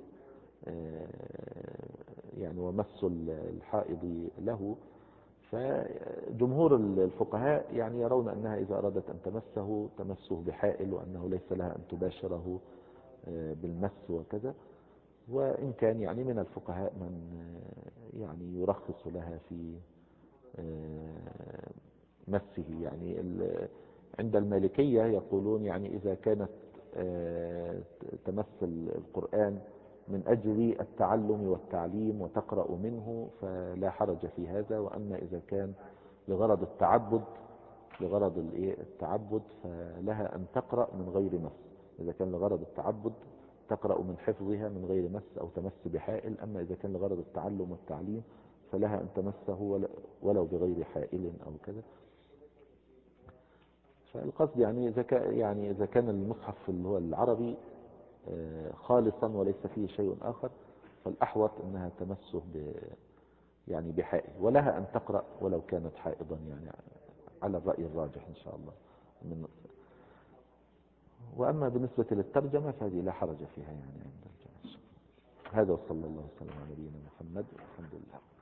يعني ومس الحائض له، فجمهور الفقهاء يعني يرون أنها إذا أرادت أن تمسه بحائل، وأنه ليس لها أن تباشره بالمس وكذا. وإن كان يعني من الفقهاء من يعني يرخص لها في مسه، يعني عند المالكية يقولون يعني إذا كانت تمس القرآن من أجل التعلم والتعليم وتقرأ منه فلا حرج في هذا، وأما إذا كان لغرض التعبد لغرض التعبد فلها أن تقرأ من غير مس. إذا كان لغرض التعبد تقرأ من حفظها من غير مس أو تمس بحائل. أما إذا كان لغرض التعلم والتعليم فلها أن تمسه ولو بغير حائل أو كذا. فالقصد يعني إذا كان المصحف اللي هو العربي خالصا وليس فيه شيء آخر فالأحوط أنها تمسه بحائل، ولها أن تقرأ ولو كانت حائضا يعني على الرأي الراجح إن شاء الله وأما بالنسبة للترجمة فهذه لا حرج فيها يعني عند الجميع. هذا وصلى الله وسلم على نبينا محمد والحمد لله.